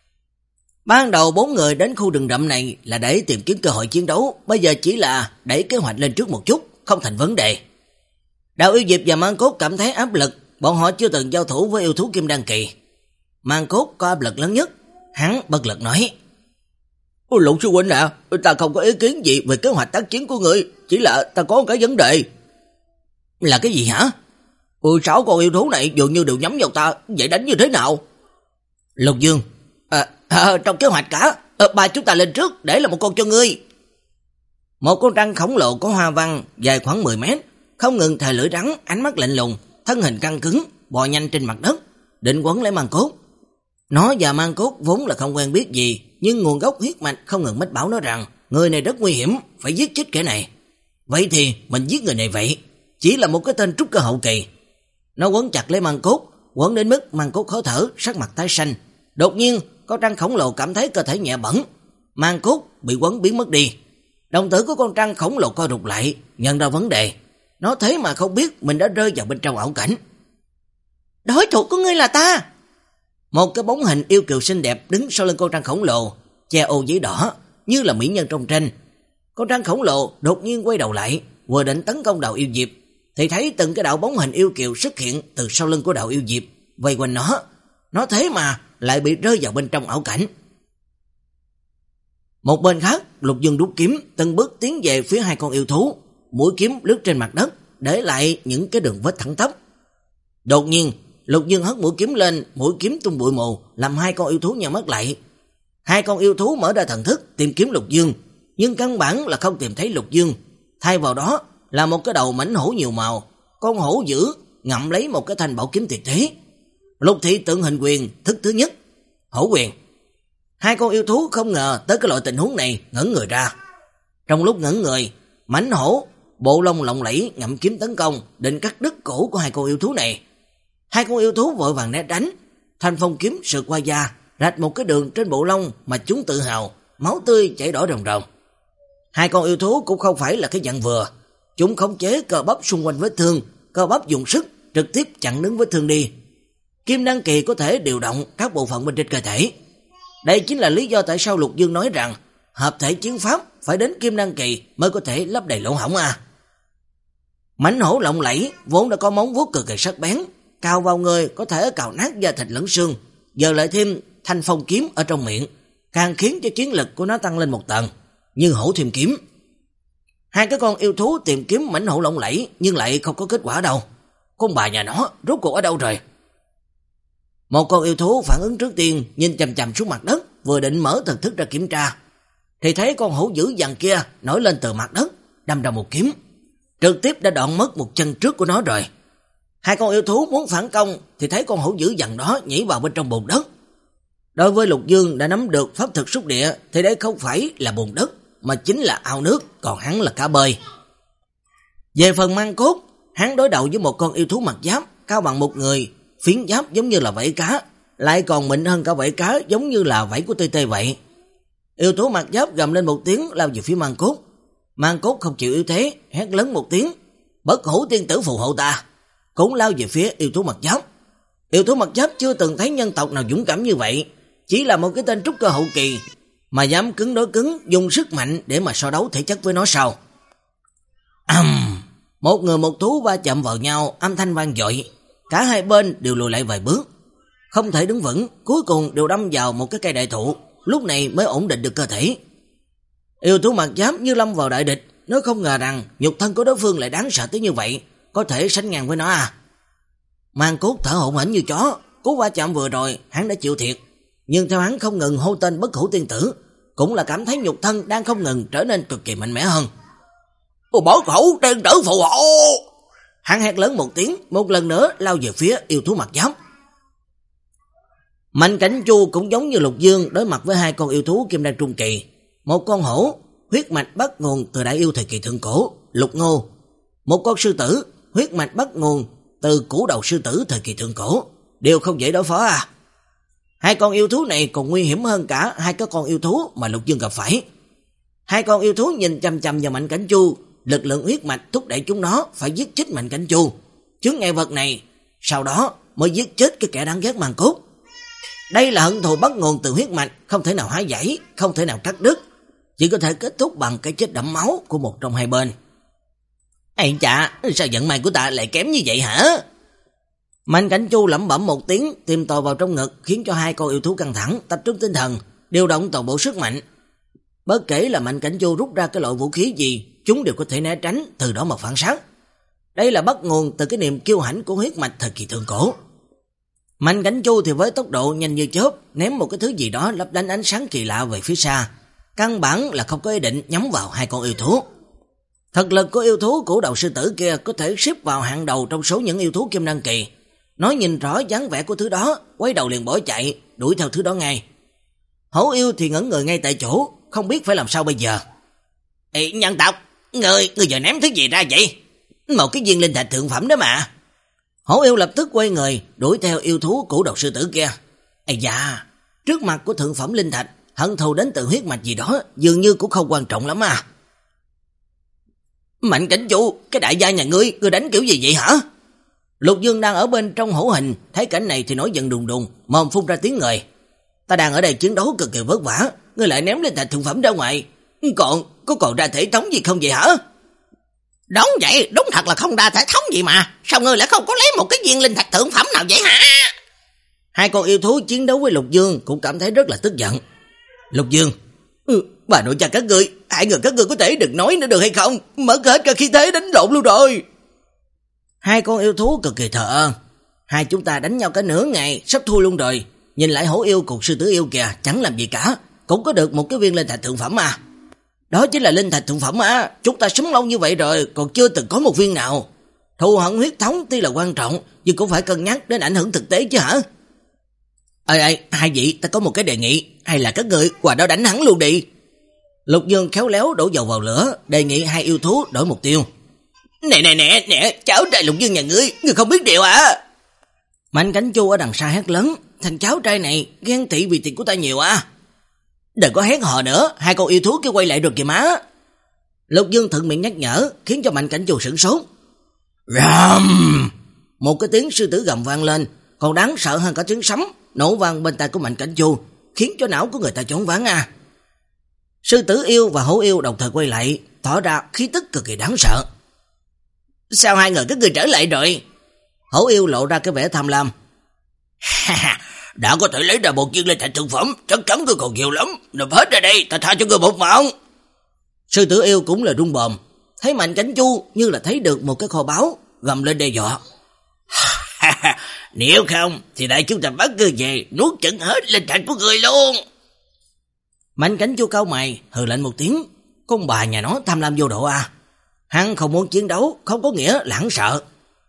Ban đầu bốn người đến khu rừng rậm này là để tìm kiếm cơ hội chiến đấu, bây giờ chỉ là đẩy kế hoạch lên trước một chút, không thành vấn đề. Đạo Yêu Diệp và Mang Cốt cảm thấy áp lực, bọn họ chưa từng giao thủ với yêu thú kim đan kỳ. Mang Cốt có áp lực lớn nhất, hắn bất lực nói: Ôi Lục sư huynh ạ, à, ta không có ý kiến gì về kế hoạch tác chiến của ngươi, chỉ là ta có cái vấn đề. Là cái gì hả? Ôi sáu con yêu thú này dường như đều nhắm vào ta, vậy đánh như thế nào? Lục Dương: À, à, trong kế hoạch cả, à, ba chúng ta lên trước, để là một con cho ngươi. Một con rắn khổng lồ có hoa văn, dài khoảng mười mét, không ngừng thè lưỡi rắn, ánh mắt lạnh lùng, thân hình căng cứng, bò nhanh trên mặt đất, định quấn lấy Mang Cốt. Nó và Mang Cốt vốn là không quen biết gì, nhưng nguồn gốc huyết mạch không ngừng mách bảo nó rằng người này rất nguy hiểm, phải giết chết kẻ này. Vậy thì mình giết người này vậy, chỉ là một cái tên trúc cơ hậu kỳ. Nó quấn chặt lấy Mang Cốt, quấn đến mức Mang Cốt khó thở, sắc mặt tái xanh. Đột nhiên, con trăng khổng lồ cảm thấy cơ thể nhẹ bẫng, Mang Cốt bị quấn biến mất đi. Đồng tử của con trăng khổng lồ co rụt lại, nhận ra vấn đề. Nó thế mà không biết mình đã rơi vào bên trong ảo cảnh. Đối thủ của ngươi là ta. Một cái bóng hình yêu kiều xinh đẹp đứng sau lưng con trăng khổng lồ, che ô giấy đỏ, như là mỹ nhân trong tranh. Con trăng khổng lồ đột nhiên quay đầu lại, vừa định tấn công Đạo Yêu Diệp, thì thấy từng cái đạo bóng hình yêu kiều xuất hiện từ sau lưng của Đạo Yêu Diệp, vây quanh nó. Nó thế mà lại bị rơi vào bên trong ảo cảnh. Một bên khác, Lục Dương rút kiếm, từng bước tiến về phía hai con yêu thú, mũi kiếm lướt trên mặt đất, để lại những cái đường vết thẳng tắp. Đột nhiên, Lục Dương hất mũi kiếm lên, mũi kiếm tung bụi mù, làm hai con yêu thú nhắm mắt lại. Hai con yêu thú mở ra thần thức tìm kiếm Lục Dương, nhưng căn bản là không tìm thấy Lục Dương. Thay vào đó là một cái đầu mãnh hổ nhiều màu, con hổ dữ ngậm lấy một cái thanh bảo kiếm tuyệt thế. Lục Thị tượng hình quyền thức thứ nhất, hổ quyền. Hai con yêu thú không ngờ tới cái loại tình huống này, ngẩn người ra. Trong lúc ngẩn người, mãnh hổ bộ lông lộng lẫy ngậm kiếm tấn công, định cắt đứt cổ của hai con yêu thú này. Hai con yêu thú vội vàng né tránh, thanh phong kiếm sượt qua da, rạch một cái đường trên bộ lông mà chúng tự hào, máu tươi chảy đỏ ròng ròng. Hai con yêu thú cũng không phải là cái dạng vừa, chúng khống chế cơ bắp xung quanh vết thương, cơ bắp dùng sức trực tiếp chặn đứng vết thương đi. Kim đăng kỳ có thể điều động các bộ phận bên trên cơ thể. Đây chính là lý do tại sao Lục Dương nói rằng hợp thể chiến pháp phải đến kim đăng kỳ mới có thể lấp đầy lỗ hổng à. Mãnh hổ lộng lẫy vốn đã có móng vuốt cực kỳ sắc bén, cào vào người có thể cào nát da thịt lẫn xương, giờ lại thêm thanh phong kiếm ở trong miệng, càng khiến cho chiến lực của nó tăng lên một tầng, như hổ thêm kiếm. Hai cái con yêu thú tìm kiếm mãnh hổ lộng lẫy nhưng lại không có kết quả đâu. Con bà nhà nó rốt cuộc ở đâu rồi? Một con yêu thú phản ứng trước tiên, nhìn chằm chằm xuống mặt đất, vừa định mở thần thức ra kiểm tra, thì thấy con hổ dữ dằn kia nổi lên từ mặt đất, đâm ra một kiếm, trực tiếp đã đoạn mất một chân trước của nó rồi. Hai con yêu thú muốn phản công thì thấy con hổ dữ dằn đó nhảy vào bên trong bùn đất. Đối với Lục Dương đã nắm được pháp thực xúc địa thì đây không phải là bùn đất mà chính là ao nước, còn hắn là cá bơi. Về phần Mang Cốt, hắn đối đầu với một con yêu thú mặt giáp cao bằng một người, phiến giáp giống như là vảy cá, lại còn mịn hơn cả vảy cá, giống như là vảy của tê tê vậy. Yêu thú mặt giáp gầm lên một tiếng lao về phía Mang Cốt. Mang Cốt không chịu yếu thế, hét lớn một tiếng, bất hủ tiên tử phù hộ ta, cũng lao về phía yêu thú mặt giáp. Yêu thú mặt giáp chưa từng thấy nhân tộc nào dũng cảm như vậy, chỉ là một cái tên trúc cơ hậu kỳ mà dám cứng đối cứng, dùng sức mạnh để mà so đấu thể chất với nó sao? Ầm, um, một người một thú va chạm vào nhau, âm thanh vang dội, cả hai bên đều lùi lại vài bước, không thể đứng vững, cuối cùng đều đâm vào một cái cây đại thụ, lúc này mới ổn định được cơ thể. Yêu thú mặt giáp như lâm vào đại địch, nó không ngờ rằng nhục thân của đối phương lại đáng sợ tới như vậy, có thể sánh ngang với nó à. Mang Cốt thở hổn hển như chó, cú va chạm vừa rồi hắn đã chịu thiệt, nhưng theo hắn không ngừng hô tên bất hủ tiên tử, cũng là cảm thấy nhục thân đang không ngừng trở nên cực kỳ mạnh mẽ hơn. Bất hủ tiên tử phù hộ! Hắn hét lớn một tiếng, một lần nữa lao về phía yêu thú mặt giáp. Mạnh Cảnh Chu cũng giống như Lục Dương đối mặt với hai con yêu thú kim đan trung kỳ, một con hổ huyết mạch bắt nguồn từ đại yêu thời kỳ thượng cổ Lục Ngô, một con sư tử huyết mạch bắt nguồn từ củ đầu sư tử thời kỳ thượng cổ, đều không dễ đối phó à. Hai con yêu thú này còn nguy hiểm hơn cả hai cái con yêu thú mà Lục Dương gặp phải. Hai con yêu thú nhìn chằm chằm vào Mạnh Cảnh Chu, lực lượng huyết mạch thúc đẩy chúng nó phải giết chết Mạnh Cảnh Chu, chướng ngại vật này, sau đó mới giết chết cái kẻ đáng ghét Mang Cốt. Đây là hận thù bắt nguồn từ huyết mạch, không thể nào hóa giải, không thể nào cắt đứt, chỉ có thể kết thúc bằng cái chết đẫm máu của một trong hai bên. Ây chà, sao vận may của ta lại kém như vậy hả? Mạnh Cảnh Chu lẩm bẩm một tiếng, tìm tòi vào trong ngực, khiến cho hai con yêu thú căng thẳng, tập trung tinh thần, điều động toàn bộ sức mạnh. Bất kể là Mạnh Cảnh Chu rút ra cái loại vũ khí gì, chúng đều có thể né tránh, từ đó mà phản sát. Đây là bắt nguồn từ cái niềm kiêu hãnh của huyết mạch thời kỳ thượng cổ. Mạnh Cảnh Chu thì với tốc độ nhanh như chớp, ném một cái thứ gì đó lấp lánh ánh sáng kỳ lạ về phía xa, căn bản là không có ý định nhắm vào hai con yêu thú. Thực lực của yêu thú củ đầu sư tử kia có thể xếp vào hạng đầu trong số những yêu thú kim đan kỳ. Nói nhìn rõ dáng vẻ của thứ đó, quay đầu liền bỏ chạy, đuổi theo thứ đó ngay. Hổ yêu thì ngẩn người ngay tại chỗ, không biết phải làm sao bây giờ. Ê, nhân tộc, người, người giờ ném thứ gì ra vậy? Một cái viên linh thạch thượng phẩm đó mà. Hổ yêu lập tức quay người, đuổi theo yêu thú củ đầu sư tử kia. Ây da, trước mặt của thượng phẩm linh thạch, hận thù đến từ huyết mạch gì đó, dường như cũng không quan trọng lắm à. Mạnh Cảnh Chu, cái đại gia nhà ngươi, ngươi đánh kiểu gì vậy hả? Lục Dương đang ở bên trong hổ hình, thấy cảnh này thì nổi giận đùng đùng, mồm phun ra tiếng người. Ta đang ở đây chiến đấu cực kỳ vất vả, ngươi lại ném linh thạch thượng phẩm ra ngoài. Còn, có còn ra thể thống gì không vậy hả? Đúng vậy, đúng thật là không ra thể thống gì mà. Sao ngươi lại không có lấy một cái viên linh thạch thượng phẩm nào vậy hả? Hai con yêu thú chiến đấu với Lục Dương cũng cảm thấy rất là tức giận. Lục Dương, ừ, bà nội cha các ngươi, hai người các ngươi có thể đừng nói nữa được hay không? Mất hết cả khí thế đánh lộn luôn rồi. Hai con yêu thú cực kỳ thờ ơ. Hai chúng ta đánh nhau cả nửa ngày, sắp thua luôn rồi. Nhìn lại hổ yêu cùng sư tử yêu kìa, chẳng làm gì cả, cũng có được một cái viên linh thạch thượng phẩm mà. Đó chính là linh thạch thượng phẩm á, chúng ta sống lâu như vậy rồi, còn chưa từng có một viên nào. Thù hận huyết thống tuy là quan trọng, nhưng cũng phải cân nhắc đến ảnh hưởng thực tế chứ hả? Ê ê, hai vị, ta có một cái đề nghị, hay là các người qua đó đánh hắn luôn đi. Lục Dương khéo léo đổ dầu vào lửa, đề nghị hai yêu thú đổi mục tiêu. Nè nè nè nè, cháu trai Lục Dương nhà ngươi, ngươi không biết điều à? Mạnh Cảnh Chu ở đằng xa hét lớn, thằng cháu trai này ghen tị vì tiền của ta nhiều à? Đừng có hét hò nữa, hai con yêu thú kia quay lại rồi kìa má. Lục Dương thuận miệng nhắc nhở, khiến cho Mạnh Cảnh Chu sửng sốt. Rầm! Một cái tiếng sư tử gầm vang lên, còn đáng sợ hơn cả tiếng sấm, nổ vang bên tai của Mạnh Cảnh Chu, khiến cho não của người ta choáng váng à. Sư tử yêu và hổ yêu đồng thời quay lại, tỏ ra khí tức cực kỳ đáng sợ. Sao hai người các người trở lại rồi? Hổ yêu lộ ra cái vẻ tham lam. Đã có thể lấy ra một viên linh thạch thượng phẩm, chắc chắn ngươi còn nhiều lắm, nộp hết ra đây, ta tha cho ngươi một mạng. Sư tử yêu cũng là rung bồm, thấy Mạnh Cảnh Chu như là thấy được một cái kho báu, gầm lên đe dọa. Nếu không thì đại chúng ta bắt ngươi về, nuốt chửng hết linh thạch của ngươi luôn. Mạnh Cảnh Chu cau mày, hừ lạnh một tiếng, con bà nhà nó tham lam vô độ à. Hắn không muốn chiến đấu, không có nghĩa là hắn sợ.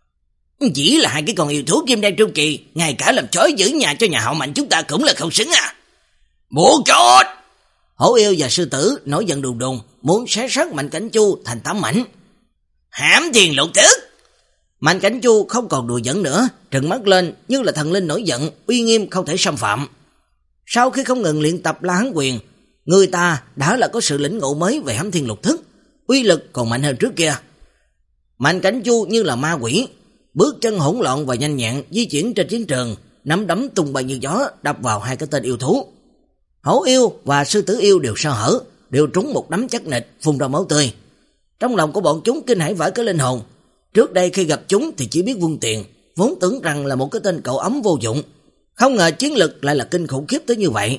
Chỉ là hai cái con yêu thú kim đan trung kỳ, ngay cả làm chói giữ nhà cho nhà họ Mạnh chúng ta cũng là không xứng à. Muốn chốt! Hổ yêu và sư tử nổi giận đùng đùng, muốn xé xác Mạnh Cảnh Chu thành tám mảnh. Hãm tiền lục thức! Mạnh Cảnh Chu không còn đùa giỡn nữa, trừng mắt lên như là thần linh nổi giận, uy nghiêm không thể xâm phạm. Sau khi không ngừng luyện tập La Hán Quyền, người ta đã là có sự lĩnh ngộ mới về hãm thiên lục thức, uy lực còn mạnh hơn trước kia. Mạnh Cảnh Chu như là ma quỷ, bước chân hỗn loạn và nhanh nhẹn di chuyển trên chiến trường, nắm đấm tung bay như gió đập vào hai cái tên yêu thú. Hổ yêu và sư tử yêu đều sơ hở, đều trúng một đấm chắc nịch, phun ra máu tươi. Trong lòng của bọn chúng kinh hãi vãi cái linh hồn. Trước đây khi gặp chúng thì chỉ biết vung tiền, vốn tưởng rằng là một cái tên cậu ấm vô dụng, không ngờ chiến lực lại là kinh khủng khiếp tới như vậy.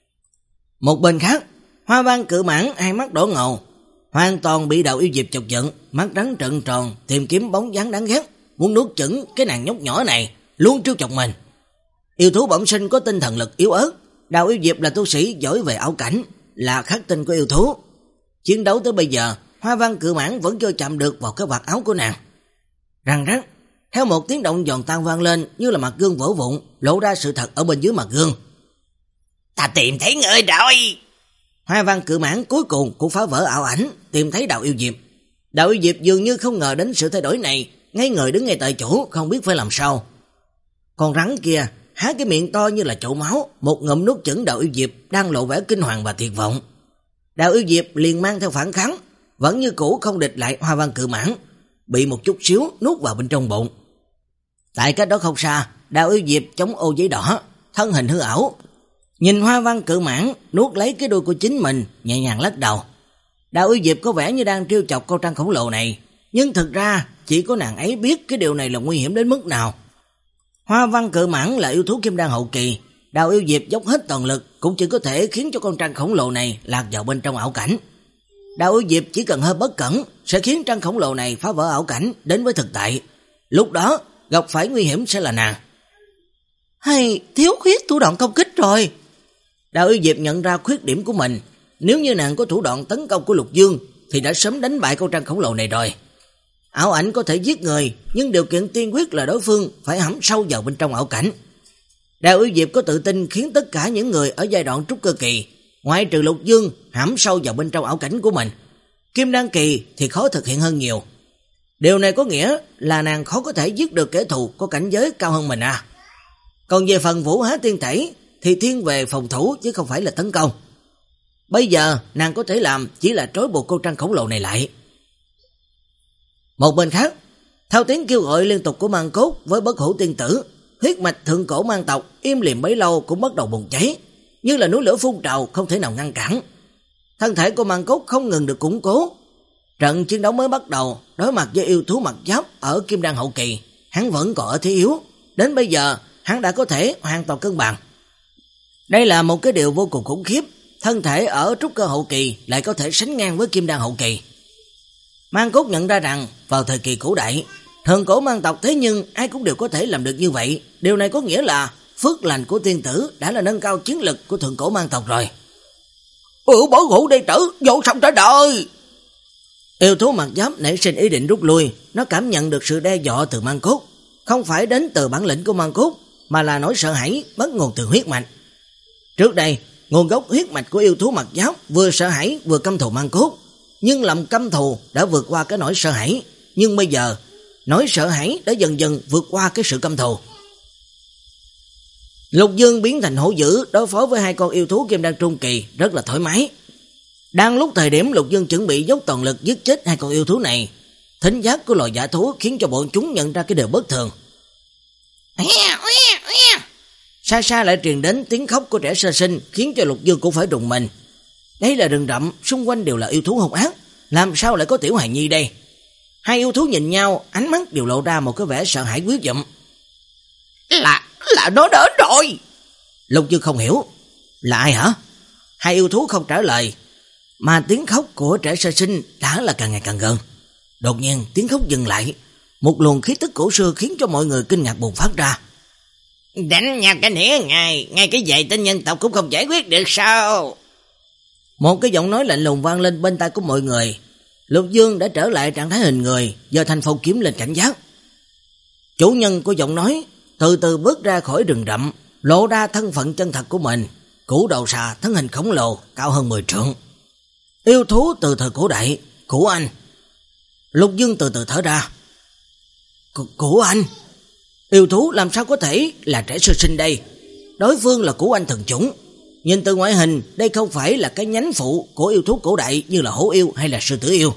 Một bên khác, Hoa Văn Cự Mãng hai mắt đỏ ngầu, hoàn toàn bị Đạo Yêu Diệp chọc giận, mắt trắng trợn tròn, tìm kiếm bóng dáng đáng ghét, muốn nuốt chửng cái nàng nhóc nhỏ này, luôn trêu chọc mình. Yêu thú bẩm sinh có tinh thần lực yếu ớt, Đạo Yêu Diệp là tu sĩ giỏi về ảo cảnh, là khắc tinh của yêu thú. Chiến đấu tới bây giờ, Hoa Văn Cự Mãng vẫn chưa chạm được vào cái vạt áo của nàng. Răng rắc, theo một tiếng động giòn tan vang lên, như là mặt gương vỡ vụn, lộ ra sự thật ở bên dưới mặt gương. Ta tìm thấy ngươi rồi. Hoa Văn Cự Mãng cuối cùng cũng phá vỡ ảo ảnh, tìm thấy Đạo Yêu Diệp. Đạo Yêu Diệp dường như không ngờ đến sự thay đổi này, ngay người đứng ngay tại chỗ, không biết phải làm sao. Con rắn kia há cái miệng to như là chậu máu, một ngụm nuốt chửng Đạo Yêu Diệp, đang lộ vẻ kinh hoàng và tuyệt vọng. Đạo Yêu Diệp liền mang theo phản kháng, vẫn như cũ không địch lại Hoa Văn Cự Mãng, bị một chút xíu nuốt vào bên trong bụng. Tại cách đó không xa, Đạo Yêu Diệp chống ô giấy đỏ, thân hình hư ảo, nhìn Hoa Văn Cự Mãng nuốt lấy cái đuôi của chính mình, nhẹ nhàng lắc đầu. Đạo Yêu Diệp có vẻ như đang trêu chọc con trăng khổng lồ này, nhưng thực ra chỉ có nàng ấy biết cái điều này là nguy hiểm đến mức nào. Hoa Văn Cự Mãng là yêu thú kim đan hậu kỳ, Đạo Yêu Diệp dốc hết toàn lực cũng chỉ có thể khiến cho con trăng khổng lồ này lạc vào bên trong ảo cảnh. Đạo Yêu Diệp chỉ cần hơi bất cẩn sẽ khiến trăng khổng lồ này phá vỡ ảo cảnh đến với thực tại. Lúc đó gặp phải nguy hiểm sẽ là nàng. Hay thiếu khuyết thủ đoạn công kích rồi. Đạo Yêu Diệp nhận ra khuyết điểm của mình. Nếu như nàng có thủ đoạn tấn công của Lục Dương thì đã sớm đánh bại con trăng khổng lồ này rồi. Ảo ảnh có thể giết người, nhưng điều kiện tiên quyết là đối phương phải hãm sâu vào bên trong ảo cảnh. Đào Yêu Diệp có tự tin khiến tất cả những người ở giai đoạn trúc cơ kỳ, ngoại trừ Lục Dương, hãm sâu vào bên trong ảo cảnh của mình. Kim đan kỳ thì khó thực hiện hơn nhiều. Điều này có nghĩa là nàng khó có thể giết được kẻ thù có cảnh giới cao hơn mình à. Còn về phần Vũ Há Tiên Thể thì thiên về phòng thủ chứ không phải là tấn công. Bây giờ nàng có thể làm chỉ là trói buộc cô trăng khổng lồ này lại. Một bên khác, theo tiếng kêu gọi liên tục của Mang Cốt với Bất Hủ Tiên Tử, huyết mạch thượng cổ mang tộc im lìm bấy lâu cũng bắt đầu bùng cháy, như là núi lửa phun trào không thể nào ngăn cản. Thân thể của Mang Cốt không ngừng được củng cố. Trận chiến đấu mới bắt đầu, đối mặt với yêu thú mặt giáp ở Kim Đan hậu kỳ, hắn vẫn còn ở thế yếu. Đến bây giờ, hắn đã có thể hoàn toàn cân bằng. Đây là một cái điều vô cùng khủng khiếp, thân thể ở trúc cơ hậu kỳ lại có thể sánh ngang với Kim Đan hậu kỳ. Mang Cốt nhận ra rằng, vào thời kỳ cổ đại, thượng cổ mang tộc thế nhưng ai cũng đều có thể làm được như vậy. Điều này có nghĩa là phước lành của tiên tử đã là nâng cao chiến lực của thượng cổ mang tộc rồi. Ừ, Bảo Hộ đệ tử, vô sông trả đời! Yêu thú mặt giáp nảy sinh ý định rút lui, nó cảm nhận được sự đe dọa từ Mang Cốt, không phải đến từ bản lĩnh của Mang Cốt, mà là nỗi sợ hãi bắt nguồn từ huyết mạch. Trước đây, nguồn gốc huyết mạch của yêu thú mặt giáp vừa sợ hãi vừa căm thù Mang Cốt, nhưng lòng căm thù đã vượt qua cái nỗi sợ hãi, nhưng bây giờ nỗi sợ hãi đã dần dần vượt qua cái sự căm thù. Lục Dương biến thành hổ dữ đối phó với hai con yêu thú Kim Đan trung kỳ rất là thoải mái. Đang lúc thời điểm Lục Dương chuẩn bị dốc toàn lực giết chết hai con yêu thú này, thính giác của loài dã thú khiến cho bọn chúng nhận ra cái điều bất thường. Xa xa lại truyền đến tiếng khóc của trẻ sơ sinh, khiến cho Lục Dương cũng phải rùng mình. Đây là rừng rậm, xung quanh đều là yêu thú hung ác, làm sao lại có tiểu hài nhi đây? Hai yêu thú nhìn nhau, ánh mắt đều lộ ra một cái vẻ sợ hãi quyết dụm. Là, là nó đến rồi! Lục Dương không hiểu. Là ai hả? Hai yêu thú không trả lời, mà tiếng khóc của trẻ sơ sinh đã là càng ngày càng gần. Đột nhiên tiếng khóc dừng lại, một luồng khí tức cổ xưa khiến cho mọi người kinh ngạc bùng phát ra. Đánh nhau cái nĩa ngày, ngay cái vậy tên nhân tộc cũng không giải quyết được sao? Một cái giọng nói lạnh lùng vang lên bên tai của mọi người. Lục Dương đã trở lại trạng thái hình người, giờ thành phong kiếm lên cảnh giác. Chủ nhân của giọng nói từ từ bước ra khỏi rừng rậm, lộ ra thân phận chân thật của mình. Củ đầu xà thân hình khổng lồ, cao hơn mười trượng. Yêu thú từ thời cổ đại, Củ Anh. Lục Dương từ từ thở ra. Củ Anh? Yêu thú làm sao có thể là trẻ sơ sinh đây? Đối phương là Củ Anh thần chủng. Nhìn từ ngoại hình, đây không phải là cái nhánh phụ của yêu thú cổ đại như là hổ yêu hay là sư tử yêu.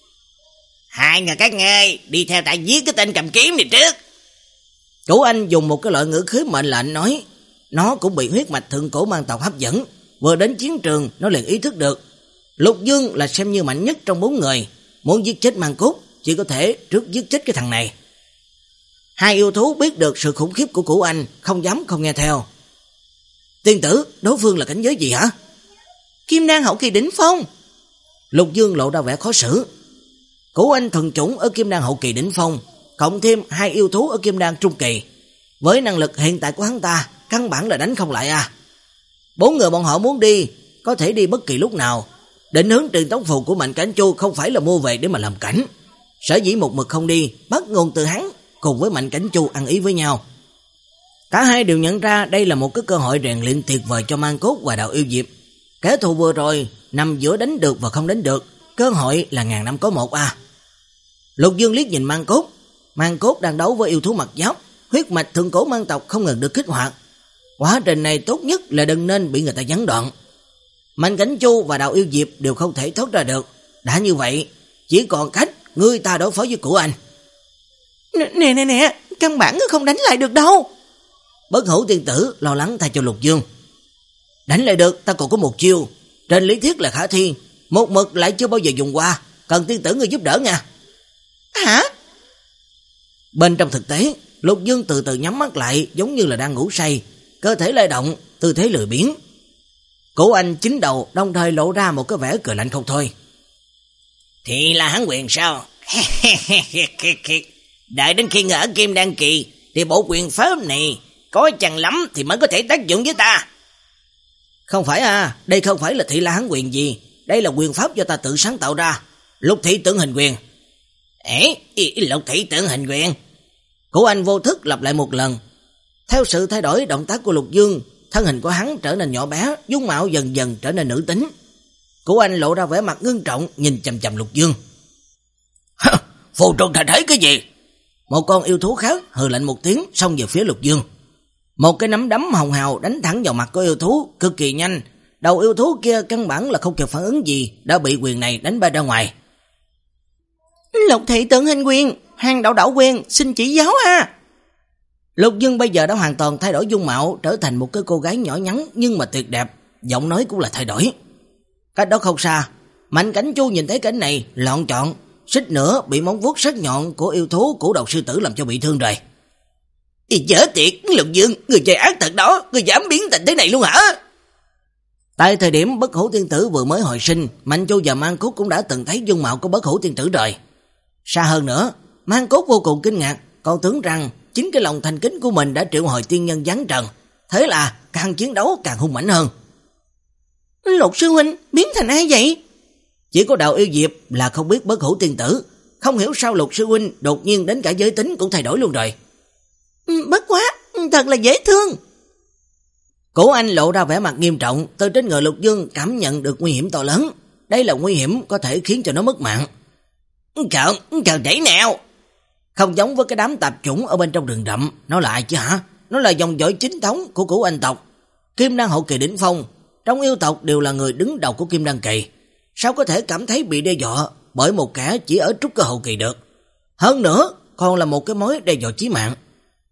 Hai người các ngươi đi theo ta giết cái tên cầm kiếm này trước. Củ Anh dùng một cái loại ngữ khí mệnh lệnh nói. Nó cũng bị huyết mạch thượng cổ mang tộc hấp dẫn, vừa đến chiến trường nó liền ý thức được Lục Dương là xem như mạnh nhất trong bốn người, muốn giết chết Mang Cốt chỉ có thể trước giết chết cái thằng này. Hai yêu thú biết được sự khủng khiếp của Củ Anh, không dám không nghe theo. Tiên tử, đối phương là cảnh giới gì hả? Kim Đan hậu kỳ đỉnh phong. Lục Dương lộ ra vẻ khó xử. Củ Anh thần chủng ở Kim Đan hậu kỳ đỉnh phong, cộng thêm hai yêu thú ở Kim Đan trung kỳ, với năng lực hiện tại của hắn ta, căn bản là đánh không lại à. Bốn người bọn họ muốn đi, có thể đi bất kỳ lúc nào. Định hướng truyền tống phù của Mạnh Cảnh Chu không phải là mua về để mà làm cảnh. Sở dĩ một mực không đi, bắt nguồn từ hắn cùng với Mạnh Cảnh Chu ăn ý với nhau. Cả hai đều nhận ra đây là một cái cơ hội rèn luyện tuyệt vời cho Mang Cốt và Đào Yêu Diệp. Kẻ thù vừa rồi nằm giữa đánh được và không đánh được, cơ hội là ngàn năm có một à. Lục Dương liếc nhìn Mang Cốt. Mang Cốt đang đấu với yêu thú mặt giáp, huyết mạch thượng cổ mang tộc không ngừng được kích hoạt. Quá trình này tốt nhất là đừng nên bị người ta gián đoạn. Mạnh Cảnh Chu và Đào Yêu Diệp đều không thể thoát ra được. Đã như vậy, chỉ còn cách người ta đối phó với Củ Anh. Nè nè nè, căn bản không đánh lại được đâu. Bất Hủ Tiên Tử lo lắng thay cho Lục Dương. Đánh lại được, ta còn có một chiêu, trên lý thuyết là khả thi, một mực lại chưa bao giờ dùng qua, cần tiên tử người giúp đỡ nha. Hả? Bên trong thực tế, Lục Dương từ từ nhắm mắt lại, giống như là đang ngủ say, cơ thể lay động, tư thế lười biếng. Củ Anh chính đầu đồng thời lộ ra một cái vẻ cười lạnh không thôi. Thì là hắn quyền sao? Đợi đến khi ở Kim Đan kỳ thì bộ quyền pháp này có chăng lắm thì mới có thể tác dụng với ta. Không phải à, đây không phải là thị la hắn quyền gì, đây là quyền pháp do ta tự sáng tạo ra, Lục Thị Tượng Hình Quyền. Ê, Lục Thị Tượng Hình Quyền. Củ Anh vô thức lặp lại một lần. Theo sự thay đổi động tác của Lục Dương, thân hình của hắn trở nên nhỏ bé, dung mạo dần dần trở nên nữ tính. Cửu Anh lộ ra vẻ mặt ngưng trọng, nhìn chằm chằm Lục Dương. Phù trùng thành thấy cái gì? Một con yêu thú khác hừ lạnh một tiếng, xông về phía Lục Dương. Một cái nắm đấm hồng hào đánh thẳng vào mặt của yêu thú, cực kỳ nhanh. Đầu yêu thú kia căn bản là không kịp phản ứng gì, đã bị quyền này đánh bay ra ngoài. Lục thị tượng hình quyền, hàng đậu đậu quyền, xin chỉ giáo a. Lục Dương bây giờ đã hoàn toàn thay đổi dung mạo, trở thành một cái cô gái nhỏ nhắn nhưng mà tuyệt đẹp, giọng nói cũng là thay đổi. Cách đó không xa, Mạnh Cảnh Chu nhìn thấy cảnh này, lọn trọn, xích nữa bị móng vuốt sắc nhọn của yêu thú cửu đầu sư tử làm cho bị thương rồi. Dở tiệt, Lục Dương, người chơi ác thật đó, người dám biến thành thế này luôn hả? Tại thời điểm Bất Hủ Tiên Tử vừa mới hồi sinh, Mạnh Chu và Mang Cốt cũng đã từng thấy dung mạo của Bất Hủ Tiên Tử rồi. Xa hơn nữa, Mang Cốt vô cùng kinh ngạc, còn tưởng rằng chính cái lòng thành kính của mình đã triệu hồi tiên nhân giáng trần, thế là càng chiến đấu càng hung mãnh hơn. Lục sư huynh biến thành ai vậy? Chỉ có Đạo Yêu Diệp là không biết Bất Hủ Tiên Tử, không hiểu sao Lục sư huynh đột nhiên đến cả giới tính cũng thay đổi luôn rồi. Bất quá, thật là dễ thương. Cổ Anh lộ ra vẻ mặt nghiêm trọng, từ trên người Lục Dương cảm nhận được nguy hiểm to lớn. Đây là nguy hiểm có thể khiến cho nó mất mạng. Cậu, cậu đẩy nào? Không giống với cái đám tạp chủng ở bên trong rừng rậm, nó là ai chứ hả? Nó là dòng dõi chính thống của Cửu Anh tộc, Kim Đan hậu kỳ đỉnh phong, trong yêu tộc đều là người đứng đầu của Kim Đan kỳ. Sao có thể cảm thấy bị đe dọa bởi một kẻ chỉ ở trúc cơ hậu kỳ được? Hơn nữa, còn là một cái mối đe dọa chí mạng.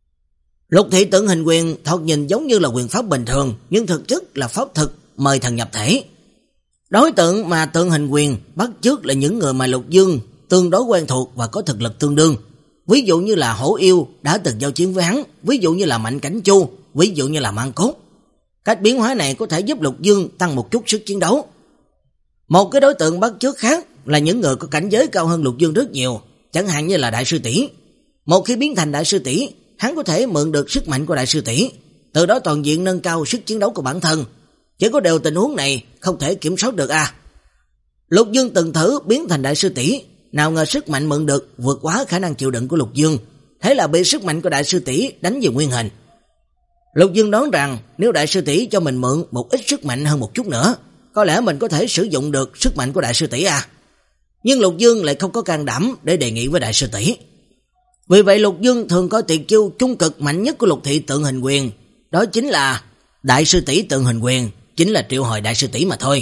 Lục thị tượng hình quyền thoạt nhìn giống như là quyền pháp bình thường, nhưng thực chất là pháp thực mời thần nhập thể. Đối tượng mà tượng hình quyền bắt chước là những người mà Lục Dương tương đối quen thuộc và có thực lực tương đương. Ví dụ như là Hổ Yêu đã từng giao chiến với hắn, ví dụ như là Mạnh Cảnh Chu, ví dụ như là Mang Cốt. Cách biến hóa này có thể giúp Lục Dương tăng một chút sức chiến đấu. Một cái đối tượng bắt chước khác là những người có cảnh giới cao hơn Lục Dương rất nhiều, chẳng hạn như là Đại Sư Tỷ. Một khi biến thành Đại Sư Tỷ, hắn có thể mượn được sức mạnh của Đại Sư Tỷ, từ đó toàn diện nâng cao sức chiến đấu của bản thân. Chỉ có điều tình huống này không thể kiểm soát được à. Lục Dương từng thử biến thành Đại Sư Tỷ, nào ngờ sức mạnh mượn được vượt quá khả năng chịu đựng của Lục Dương, thế là bị sức mạnh của Đại Sư Tỷ đánh về nguyên hình. Lục Dương đoán rằng nếu Đại Sư Tỷ cho mình mượn một ít sức mạnh hơn một chút nữa, có lẽ mình có thể sử dụng được sức mạnh của Đại Sư Tỷ à. Nhưng Lục Dương lại không có can đảm để đề nghị với Đại Sư Tỷ. Vì vậy Lục Dương thường có tuyệt chiêu trung cực mạnh nhất của Lục thị tượng hình quyền, đó chính là Đại Sư Tỷ tượng hình quyền, chính là triệu hồi Đại Sư Tỷ mà thôi.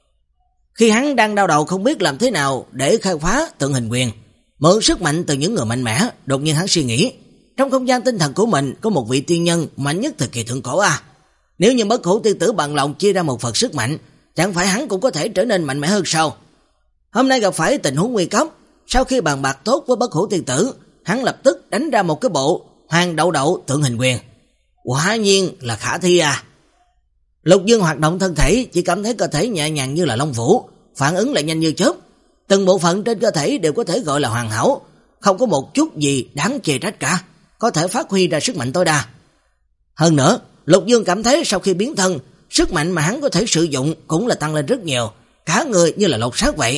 Khi hắn đang đau đầu không biết làm thế nào để khai phá tượng hình quyền, mượn sức mạnh từ những người mạnh mẽ, đột nhiên hắn suy nghĩ, trong không gian tinh thần của mình có một vị tiên nhân mạnh nhất thời kỳ thượng cổ à. Nếu như Bất Hủ Tiên Tử bằng lòng chia ra một phần sức mạnh, chẳng phải hắn cũng có thể trở nên mạnh mẽ hơn sao? Hôm nay gặp phải tình huống nguy cấp, sau khi bàn bạc tốt với Bất Hủ Tiên Tử, hắn lập tức đánh ra một cái bộ Hoàng Đậu Đậu tượng hình quyền. Quả nhiên là khả thi à. Lục Dương hoạt động thân thể, chỉ cảm thấy cơ thể nhẹ nhàng như là lông vũ, phản ứng lại nhanh như chớp. Từng bộ phận trên cơ thể đều có thể gọi là hoàn hảo, không có một chút gì đáng chê trách cả, có thể phát huy ra sức mạnh tối đa. Hơn nữa, Lục Dương cảm thấy sau khi biến thân, sức mạnh mà hắn có thể sử dụng cũng là tăng lên rất nhiều, cả người như là lột xác vậy.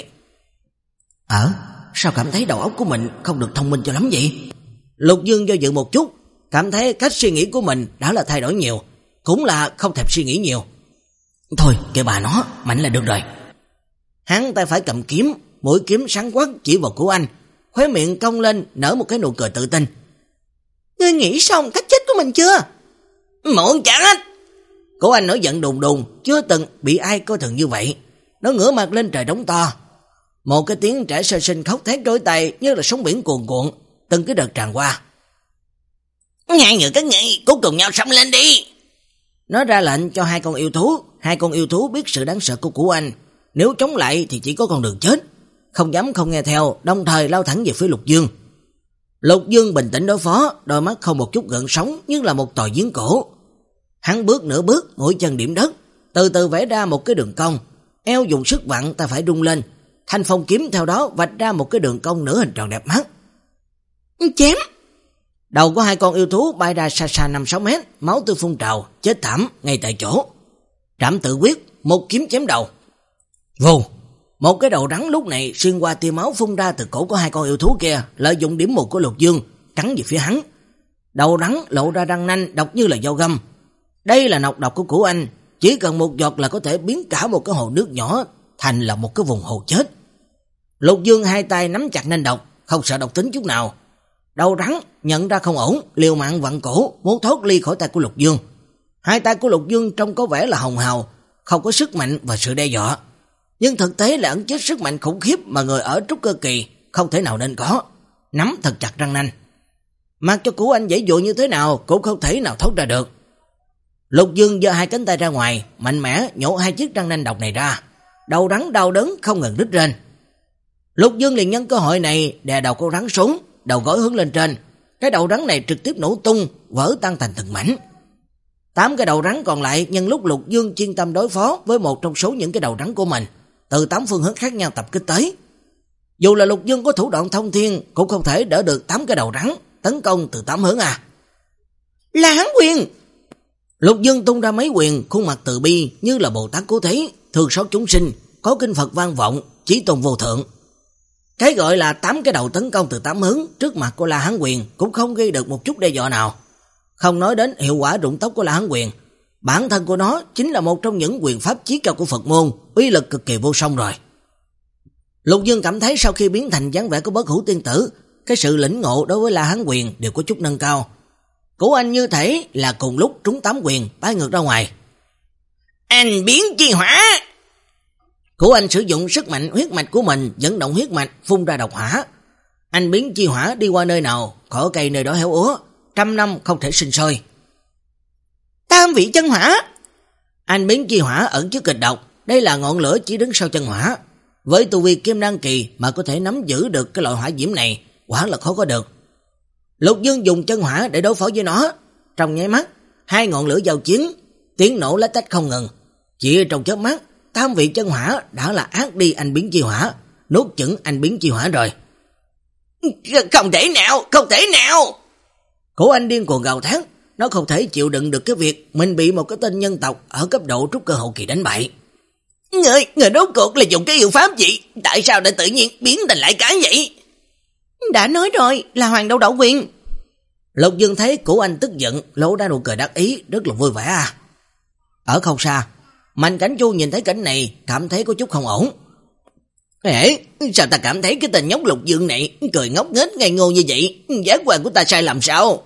Ờ, sao cảm thấy đầu óc của mình không được thông minh cho lắm vậy? Lục Dương do dự một chút, cảm thấy cách suy nghĩ của mình đã là thay đổi nhiều, cũng là không thèm suy nghĩ nhiều. Thôi, kệ bà nó, mạnh là được rồi. Hắn tay phải cầm kiếm, mũi kiếm sáng quắc chỉ vào Cửu Anh, khóe miệng cong lên nở một cái nụ cười tự tin. Ngươi nghĩ xong cách chết của mình chưa? Muộn chẳng. Cửu Anh nổi giận đùng đùng, chưa từng bị ai coi thường như vậy. Nó ngửa mặt lên trời đống to. Một cái tiếng trẻ sơ sinh khóc thét trối tay như là sóng biển cuồn cuộn, từng cái đợt tràn qua. Hai người các ngươi cũng cùng nhau xông lên đi. Nó ra lệnh cho hai con yêu thú. Hai con yêu thú biết sự đáng sợ của Cửu Anh, nếu chống lại thì chỉ có con đường chết, không dám không nghe theo, đồng thời lao thẳng về phía Lục Dương. Lục Dương bình tĩnh đối phó, đôi mắt không một chút gợn sóng, nhưng là một tòa giếng cổ. Hắn bước nửa bước, mũi chân điểm đất, từ từ vẽ ra một cái đường cong, eo dùng sức vặn, ta phải rung lên, thanh phong kiếm theo đó vạch ra một cái đường cong nửa hình tròn đẹp mắt. Chém! Đầu của hai con yêu thú bay ra xa xa năm sáu mét, máu tươi phun trào, chết thảm ngay tại chỗ. Trảm Tự Quyết, một kiếm chém đầu. Vù! Một cái đầu rắn lúc này xuyên qua tia máu phun ra từ cổ của hai con yêu thú kia, lợi dụng điểm mù của Lục Dương cắn về phía hắn. Đầu rắn lộ ra răng nanh độc như là dao găm. Đây là nọc độc của Cửu Anh, chỉ cần một giọt là có thể biến cả một cái hồ nước nhỏ thành là một cái vùng hồ chết. Lục Dương hai tay nắm chặt nanh độc, không sợ độc tính chút nào. Đầu rắn nhận ra không ổn, liều mạng vặn cổ, muốn thoát ly khỏi tay của Lục Dương. Hai tay của Lục Dương trông có vẻ là hồng hào, không có sức mạnh và sự đe dọa. Nhưng thực tế là ẩn chứa sức mạnh khủng khiếp mà người ở trúc cơ kỳ không thể nào nên có. Nắm thật chặt răng nanh. Mặc cho Cửu Anh dãy dụa như thế nào cũng không thể nào thoát ra được. Lục Dương giơ hai cánh tay ra ngoài, mạnh mẽ nhổ hai chiếc răng nanh độc này ra. Đầu rắn đau đớn không ngừng rít lên. Lục Dương liền nhân cơ hội này đè đầu con rắn xuống, đầu gối hướng lên trên. Cái đầu rắn này trực tiếp nổ tung, vỡ tan thành từng mảnh. Tám cái đầu rắn còn lại nhân lúc Lục Dương chuyên tâm đối phó với một trong số những cái đầu rắn của mình, từ tám phương hướng khác nhau tập kích tới. Dù là Lục Dương có thủ đoạn thông thiên cũng không thể đỡ được tám cái đầu rắn tấn công từ tám hướng à. Là Hán Quyền! Lục Dương tung ra mấy quyền, khuôn mặt từ bi như là Bồ Tát Cứu Thế, thương xót chúng sinh, có kinh Phật vang vọng, chí tôn vô thượng. Cái gọi là tám cái đầu tấn công từ tám hướng trước mặt của La Hán Quyền cũng không gây được một chút đe dọa nào. Không nói đến hiệu quả rụng tóc của La Hán Quyền, bản thân của nó chính là một trong những quyền pháp chí cao của Phật môn, uy lực cực kỳ vô song rồi. Lục Dương cảm thấy sau khi biến thành dáng vẻ của Bất Hủ Tiên Tử, cái sự lĩnh ngộ đối với La Hán Quyền đều có chút nâng cao. Cửu Anh như thể là cùng lúc trúng tám quyền bay ngược ra ngoài. Anh biến chi hỏa! Cửu Anh sử dụng sức mạnh huyết mạch của mình dẫn động huyết mạch phun ra độc hỏa. Anh biến chi hỏa đi qua nơi nào, cỏ cây nơi đó héo úa, trăm năm không thể sinh sôi. Tam vị chân hỏa! Anh biến chi hỏa ẩn chứa kịch độc, đây là ngọn lửa chỉ đứng sau chân hỏa. Với tu vi kim đan kỳ mà có thể nắm giữ được cái loại hỏa diễm này, quả là khó có được. Lục Dương dùng chân hỏa để đối phó với nó. Trong nháy mắt, hai ngọn lửa giao chiến, tiếng nổ lách tách không ngừng. Chỉ trong chớp mắt, tam vị chân hỏa đã là ác đi anh biến chi hỏa, nuốt chửng anh biến chi hỏa rồi. Không thể nào, không thể nào! Cổ Anh điên cuồng gào thét, nó không thể chịu đựng được cái việc mình bị một cái tên nhân tộc ở cấp độ trúc cơ hậu kỳ đánh bại. Người, người rốt cuộc là dùng cái yêu pháp gì? Tại sao lại tự nhiên biến thành lại cái vậy? Đã nói rồi, là Hoàng Đậu Đậu Quyền. Lục Dương thấy Cổ Anh tức giận, lộ ra nụ cười đắc ý, rất là vui vẻ à. Ở không xa, Mạnh Cảnh Chu nhìn thấy cảnh này, cảm thấy có chút không ổn. Ê, sao ta cảm thấy cái tên nhóc Lục Dương này cười ngốc nghếch ngây ngô như vậy? Giác quan của ta sai làm sao?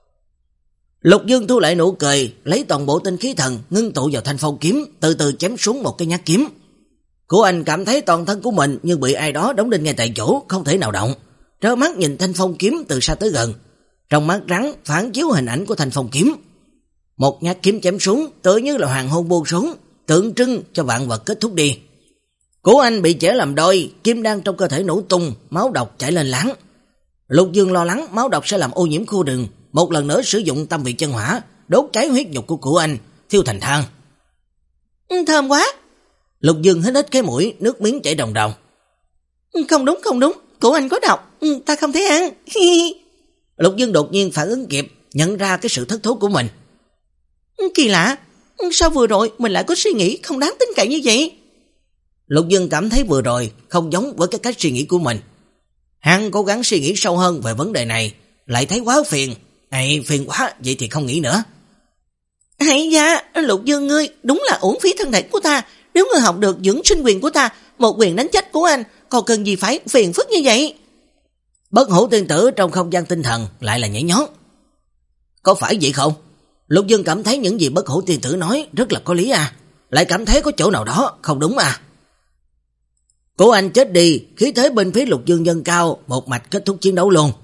Lục Dương thu lại nụ cười, lấy toàn bộ tinh khí thần ngưng tụ vào thanh phong kiếm, từ từ chém xuống một cái nhát kiếm. Cổ Anh cảm thấy toàn thân của mình như bị ai đó đóng đinh ngay tại chỗ, không thể nào động. Trơ mắt nhìn thanh phong kiếm từ xa tới gần, trong mắt rắn phản chiếu hình ảnh của thanh phong kiếm. Một nhát kiếm chém xuống, tựa như là hoàng hôn buông xuống, tượng trưng cho vạn vật kết thúc đi. Cổ Anh bị chẻ làm đôi, kim đan trong cơ thể nổ tung, máu độc chảy lên láng. Lục Dương lo lắng máu độc sẽ làm ô nhiễm khu rừng, một lần nữa sử dụng tam vị chân hỏa, đốt cháy huyết nhục của Cổ Anh, thiêu thành than. Thơm quá! Lục Dương hít hít cái mũi, nước miếng chảy ròng ròng. Không đúng, không đúng, Cổ Anh có độc, ta không thể ăn. Lục Dương đột nhiên phản ứng kịp, nhận ra cái sự thất thố của mình. Kỳ lạ, sao vừa rồi mình lại có suy nghĩ không đáng tin cậy như vậy? Lục Dương cảm thấy vừa rồi không giống với cái cách suy nghĩ của mình. Hắn cố gắng suy nghĩ sâu hơn về vấn đề này, lại thấy quá phiền. Ây, phiền quá, vậy thì không nghĩ nữa. Hay da, Lục Dương ngươi đúng là uổng phí thân thể của ta. Nếu ngươi học được dưỡng sinh quyền của ta, một quyền đánh chết của anh, còn cần gì phải phiền phức như vậy? Bất Hủ Tiên Tử trong không gian tinh thần lại là nhảy nhót. Có phải vậy không? Lục Dương cảm thấy những gì Bất Hủ Tiên Tử nói rất là có lý à. Lại cảm thấy có chỗ nào đó không đúng à. Cổ Anh chết đi, khí thế bên phía Lục Dương dâng cao, một mạch kết thúc chiến đấu luôn.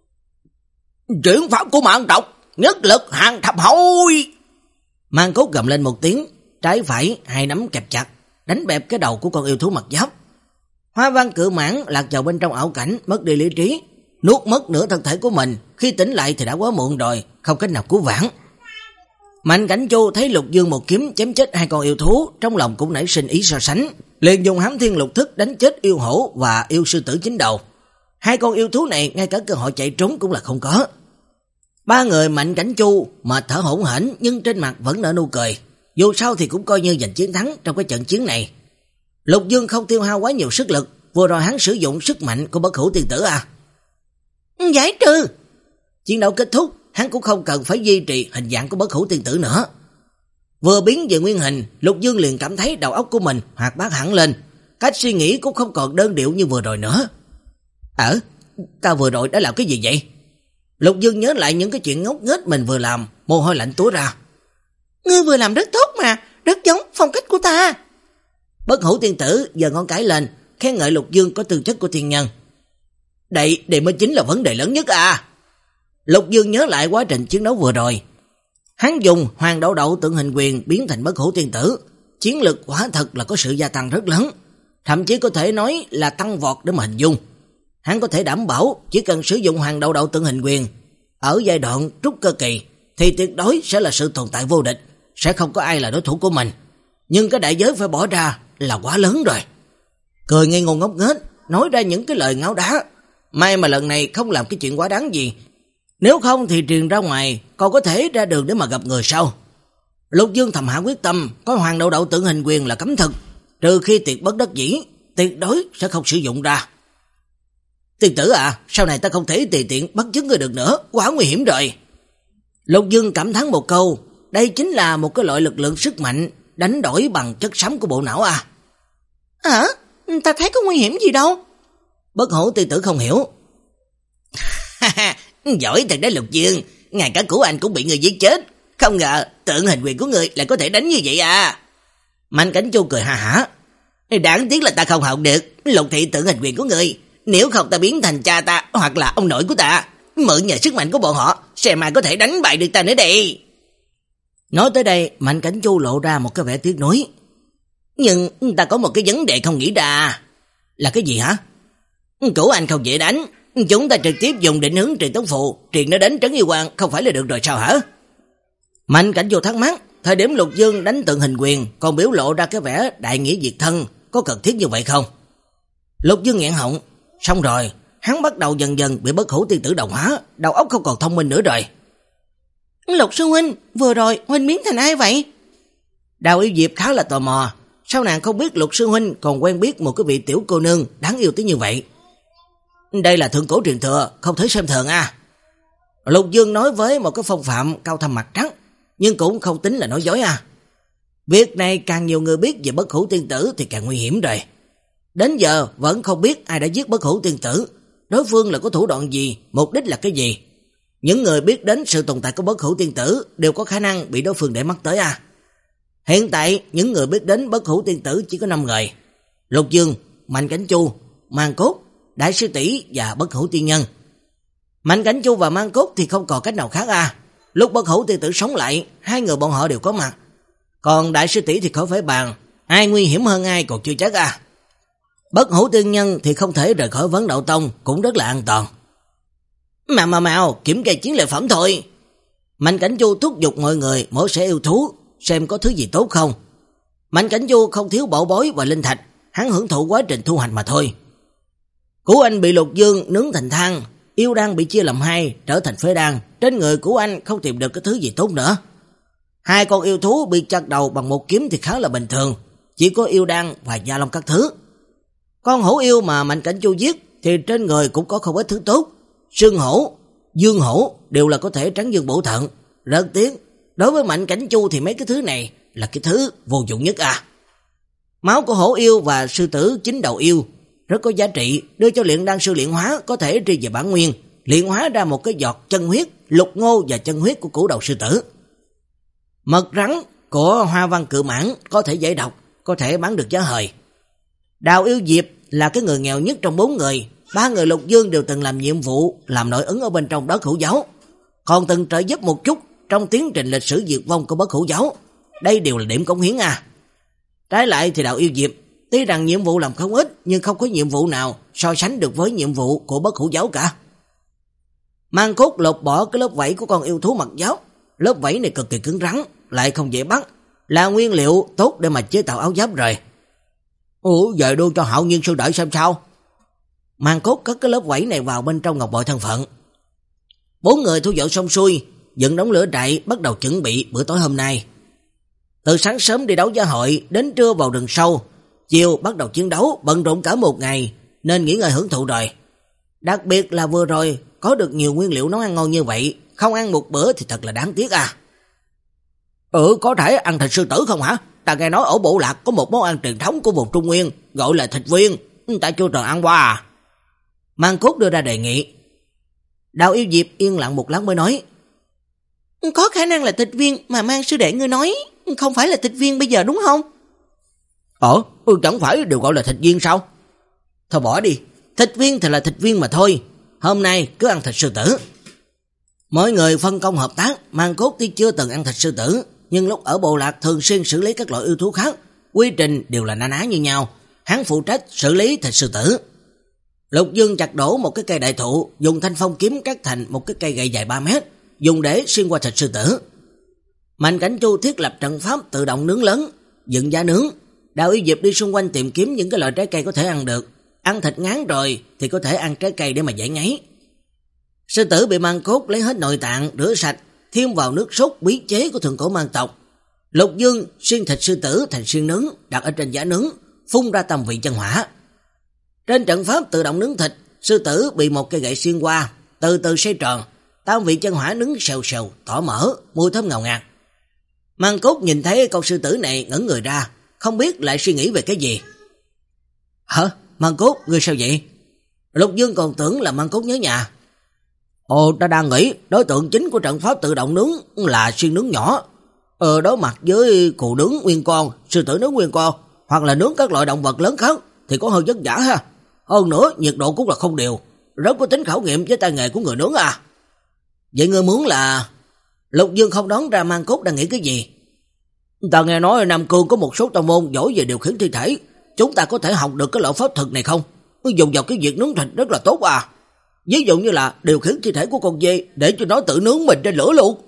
Chuyển pháp của mạng tộc, nhất lực hàng thập hồi. Mang Cốt gầm lên một tiếng, trái phải hai nắm kẹp chặt, đánh bẹp cái đầu của con yêu thú mặt giáp. Hoa Văn Cự Mãng lạc vào bên trong ảo cảnh, mất đi lý trí, nuốt mất nửa thân thể của mình, khi tỉnh lại thì đã quá muộn rồi, không cách nào cứu vãn. Mạnh Cảnh Chu thấy Lục Dương một kiếm chém chết hai con yêu thú, trong lòng cũng nảy sinh ý so sánh, liền dùng Hám Thiên Lục Thức đánh chết yêu hổ và yêu sư tử chính đầu. Hai con yêu thú này ngay cả cơ hội chạy trốn cũng là không có. Ba người Mạnh Cảnh Chu mệt thở hổn hển nhưng trên mặt vẫn nở nụ cười, dù sao thì cũng coi như giành chiến thắng trong cái trận chiến này. Lục Dương không tiêu hao quá nhiều sức lực, vừa rồi hắn sử dụng sức mạnh của Bất Hủ Tiên Tử à. Giải trừ. Chiến đấu kết thúc, hắn cũng không cần phải duy trì hình dạng của Bất Hủ Tiên Tử nữa. Vừa biến về nguyên hình, Lục Dương liền cảm thấy đầu óc của mình hoạt bát hẳn lên, cách suy nghĩ cũng không còn đơn điệu như vừa rồi nữa. Ờ, ta vừa rồi đã làm cái gì vậy? Lục Dương nhớ lại những cái chuyện ngốc nghếch mình vừa làm, mồ hôi lạnh túa ra. Ngươi vừa làm rất tốt mà, rất giống phong cách của ta. Bất Hủ Tiên Tử giơ ngón cái lên, khen ngợi Lục Dương có tư chất của thiên nhân. Đây, đây mới chính là vấn đề lớn nhất à. Lục Dương nhớ lại quá trình chiến đấu vừa rồi. Hắn dùng Hoàng Đậu Đậu tượng hình quyền biến thành Bất Hủ Tiên Tử, chiến lực quả thật là có sự gia tăng rất lớn, thậm chí có thể nói là tăng vọt để mà hình dung. Hắn có thể đảm bảo chỉ cần sử dụng Hoàng Đậu Đậu tượng hình quyền ở giai đoạn trúc cơ kỳ thì tuyệt đối sẽ là sự tồn tại vô địch, sẽ không có ai là đối thủ của mình. Nhưng cái đại giới phải bỏ ra là quá lớn rồi. Cười ngây ngô ngốc nghếch, nói ra những cái lời ngáo đá. May mà lần này không làm cái chuyện quá đáng gì, nếu không thì truyền ra ngoài còn có thể ra đường để mà gặp người sau. Lục Dương thầm hạ quyết tâm, có Hoàng Đậu Đậu tượng hình quyền là cấm thực, trừ khi tuyệt bất đắc dĩ, tuyệt đối sẽ không sử dụng ra. Tiên tử à, sau này ta không thể tùy tiện bắt chước người được nữa, quá nguy hiểm rồi. Lục Dương cảm thán một câu, đây chính là một cái loại lực lượng sức mạnh đánh đổi bằng chất xám của bộ não à. Hả? Ta thấy có nguy hiểm gì đâu. Bất Hủ Tiên Tử không hiểu. Giỏi thật đấy Lục Dương, ngay cả Cửu Anh cũng bị người giết chết, không ngờ tượng hình quyền của người lại có thể đánh như vậy à. Mạnh Cảnh Chu cười ha hả. Đáng tiếc là ta không học được Lục thị tượng hình quyền của người, nếu không ta biến thành cha ta hoặc là ông nội của ta, mượn nhờ sức mạnh của bọn họ, xem ai có thể đánh bại được ta nữa đây. Nói tới đây, Mạnh Cảnh Chu lộ ra một cái vẻ tiếc nuối. Nhưng ta có một cái vấn đề không nghĩ ra. Là cái gì hả? Cửu Anh không dễ đánh, chúng ta trực tiếp dùng định hướng truyền tống phù truyền nó đến trấn yêu quan không phải là được rồi sao hả? Mạnh Cảnh Chu thắc mắc, thời điểm Lục Dương đánh tượng hình quyền còn biểu lộ ra cái vẻ đại nghĩa diệt thân, có cần thiết như vậy không? Lục Dương nghẹn họng, xong rồi, hắn bắt đầu dần dần bị Bất Hủ Tiên Tử đồng hóa, đầu óc không còn thông minh nữa rồi. Lục sư huynh, vừa rồi huynh biến thành ai vậy? Đào Yêu Diệp khá là tò mò, sao nàng không biết Lục sư huynh còn quen biết một cái vị tiểu cô nương đáng yêu tới như vậy? Đây là thượng cổ truyền thừa, không thể xem thường à. Lục Dương nói với một cái phong phạm cao thâm mặt trắng, nhưng cũng không tính là nói dối à. Việc này càng nhiều người biết về Bất Hủ Tiên Tử thì càng nguy hiểm rồi. Đến giờ vẫn không biết ai đã giết Bất Hủ Tiên Tử, đối phương là có thủ đoạn gì, mục đích là cái gì. Những người biết đến sự tồn tại của Bất Hủ Tiên Tử đều có khả năng bị đối phương để mắt tới à. Hiện tại những người biết đến Bất Hủ Tiên Tử chỉ có năm người: Lục Dương, Mạnh Cảnh Chu, Mang Cốt, Đại Sư Tỷ và Bất Hủ Tiên Nhân. Mạnh Cảnh Chu và Mang Cốt thì không còn cách nào khác à. Lúc Bất Hủ Tiên Tử sống lại, hai người bọn họ đều có mặt. Còn Đại Sư Tỷ thì khỏi phải bàn, ai nguy hiểm hơn ai còn chưa chắc à. Bất Hủ Tiên Nhân thì không thể rời khỏi Vấn Đạo Tông, cũng rất là an toàn. Mà mà màu, kiểm kê chiến lợi phẩm thôi. Mạnh Cảnh Chu thúc giục mọi người mỗi sẽ yêu thú, xem có thứ gì tốt không. Mạnh Cảnh Chu không thiếu bảo bối và linh thạch, hắn hưởng thụ quá trình thu hoạch mà thôi. Cửu Anh bị Lục Dương nướng thành than, yêu đan bị chia làm hai, trở thành phế đan, trên người Cửu Anh không tìm được cái thứ gì tốt nữa. Hai con yêu thú bị chặt đầu bằng một kiếm thì khá là bình thường, chỉ có yêu đan và da lông các thứ. Con hổ yêu mà Mạnh Cảnh Chu giết thì trên người cũng có không ít thứ tốt, sương hổ, dương hổ đều là có thể trắng dương bổ thận. Rất tiếc, đối với Mạnh Cảnh Chu thì mấy cái thứ này là cái thứ vô dụng nhất à. Máu của hổ yêu và sư tử chính đầu yêu rất có giá trị, đưa cho luyện đan sư luyện hóa có thể tri về bản nguyên, luyện hóa ra một cái giọt chân huyết, lục ngô và chân huyết của cửu đầu sư tử. Mật rắn của Hoa Văn Cự Mãng có thể giải độc, có thể bán được giá hời. Đào Yêu Diệp là cái người nghèo nhất trong bốn người, ba người Lục Dương đều từng làm nhiệm vụ làm nội ứng ở bên trong Bất Hủ giáo, còn từng trợ giúp một chút trong tiến trình lịch sử diệt vong của Bất Hủ giáo. Đây đều là điểm cống hiến à. Trái lại thì Đào Yêu Diệp tuy rằng nhiệm vụ làm không ít, nhưng không có nhiệm vụ nào so sánh được với nhiệm vụ của Bất Hủ giáo cả. Mang Cốt lột bỏ cái lớp vảy của con yêu thú mặc giáp. Lớp vảy này cực kỳ cứng rắn, lại không dễ bắt, là nguyên liệu tốt để mà chế tạo áo giáp rồi. Ủa, giờ đưa cho Hạo Nhiên sư đợi xem sao. Mang Cốt cất cái lớp vảy này vào bên trong ngọc bội thân phận. Bốn người thu dọn xong xuôi, dựng đống lửa trại bắt đầu chuẩn bị bữa tối hôm nay. Từ sáng sớm đi đấu giá hội đến trưa vào rừng sâu, chiều bắt đầu chiến đấu, bận rộn cả một ngày nên nghỉ ngơi hưởng thụ rồi. Đặc biệt là vừa rồi có được nhiều nguyên liệu nấu ăn ngon như vậy, không ăn một bữa thì thật là đáng tiếc à. Ừ, có thể ăn thịt sư tử không hả? Ta nghe nói ở Bộ Lạc có một món ăn truyền thống của vùng Trung Nguyên, gọi là thịt viên, ta chưa từng ăn qua à. Mang Cốt đưa ra đề nghị. Đào Yêu Diệp yên lặng một lát mới nói, có khả năng là thịt viên mà Mang sư đệ ngươi nói không phải là thịt viên bây giờ đúng không? Ờ, chẳng phải đều gọi là thịt viên sao? Thôi bỏ đi, thịt viên thì là thịt viên mà thôi. Hôm nay cứ ăn thịt sư tử. Mọi người phân công hợp tác. Mang Cốt tuy chưa từng ăn thịt sư tử, nhưng lúc ở Bộ Lạc thường xuyên xử lý các loại yêu thú khác, quy trình đều là na ná như nhau. Hắn phụ trách xử lý thịt sư tử. Lục Dương chặt đổ một cái cây đại thụ, dùng thanh phong kiếm cắt thành một cái cây gậy dài ba mét, dùng để xuyên qua thịt sư tử. Mạnh Cảnh Chu thiết lập trận pháp tự động nướng lớn, dựng giá nướng. Đào Yêu Diệp đi xung quanh tìm kiếm những cái loại trái cây có thể ăn được. Ăn thịt ngán rồi thì có thể ăn trái cây để mà giải ngấy. Sư tử bị Mang Cốt lấy hết nội tạng, rửa sạch, thêm vào nước sốt bí chế của thượng cổ Mang tộc. Lục Dương xuyên thịt sư tử thành xiên nướng, đặt ở trên giá nướng, phun ra tầm vị chân hỏa. Trên trận pháp tự động nướng thịt, sư tử bị một cây gậy xuyên qua, từ từ xoay tròn, tam vị chân hỏa nướng sèo sèo, tỏ mỡ, mùi thơm ngào ngạt. Mang Cốt nhìn thấy con sư tử này ngẩn người ra, không biết lại suy nghĩ về cái gì. Hả? Mang Cốt, ngươi sao vậy? Lục Dương còn tưởng là Mang Cốt nhớ nhà. Ồ, ta đang nghĩ đối tượng chính của trận pháp tự động nướng là xiên nướng nhỏ. Ờ, đối mặt với cù nướng nguyên con, sư tử nướng nguyên con, hoặc là nướng các loại động vật lớn khác thì có hơi vất vả ha. Hơn nữa, nhiệt độ cũng là không đều, rất có tính khảo nghiệm với tay nghề của người nướng à. Vậy ngươi muốn là... Lục Dương không đoán ra Mang Cốt đang nghĩ cái gì. Ta nghe nói Nam Cương có một số tông môn giỏi về điều khiển thi thể, chúng ta có thể học được cái loại pháp thuật này không? Dùng vào cái việc nướng thịt rất là tốt à. Ví dụ như là điều khiển thi thể của con dê để cho nó tự nướng mình trên lửa luôn.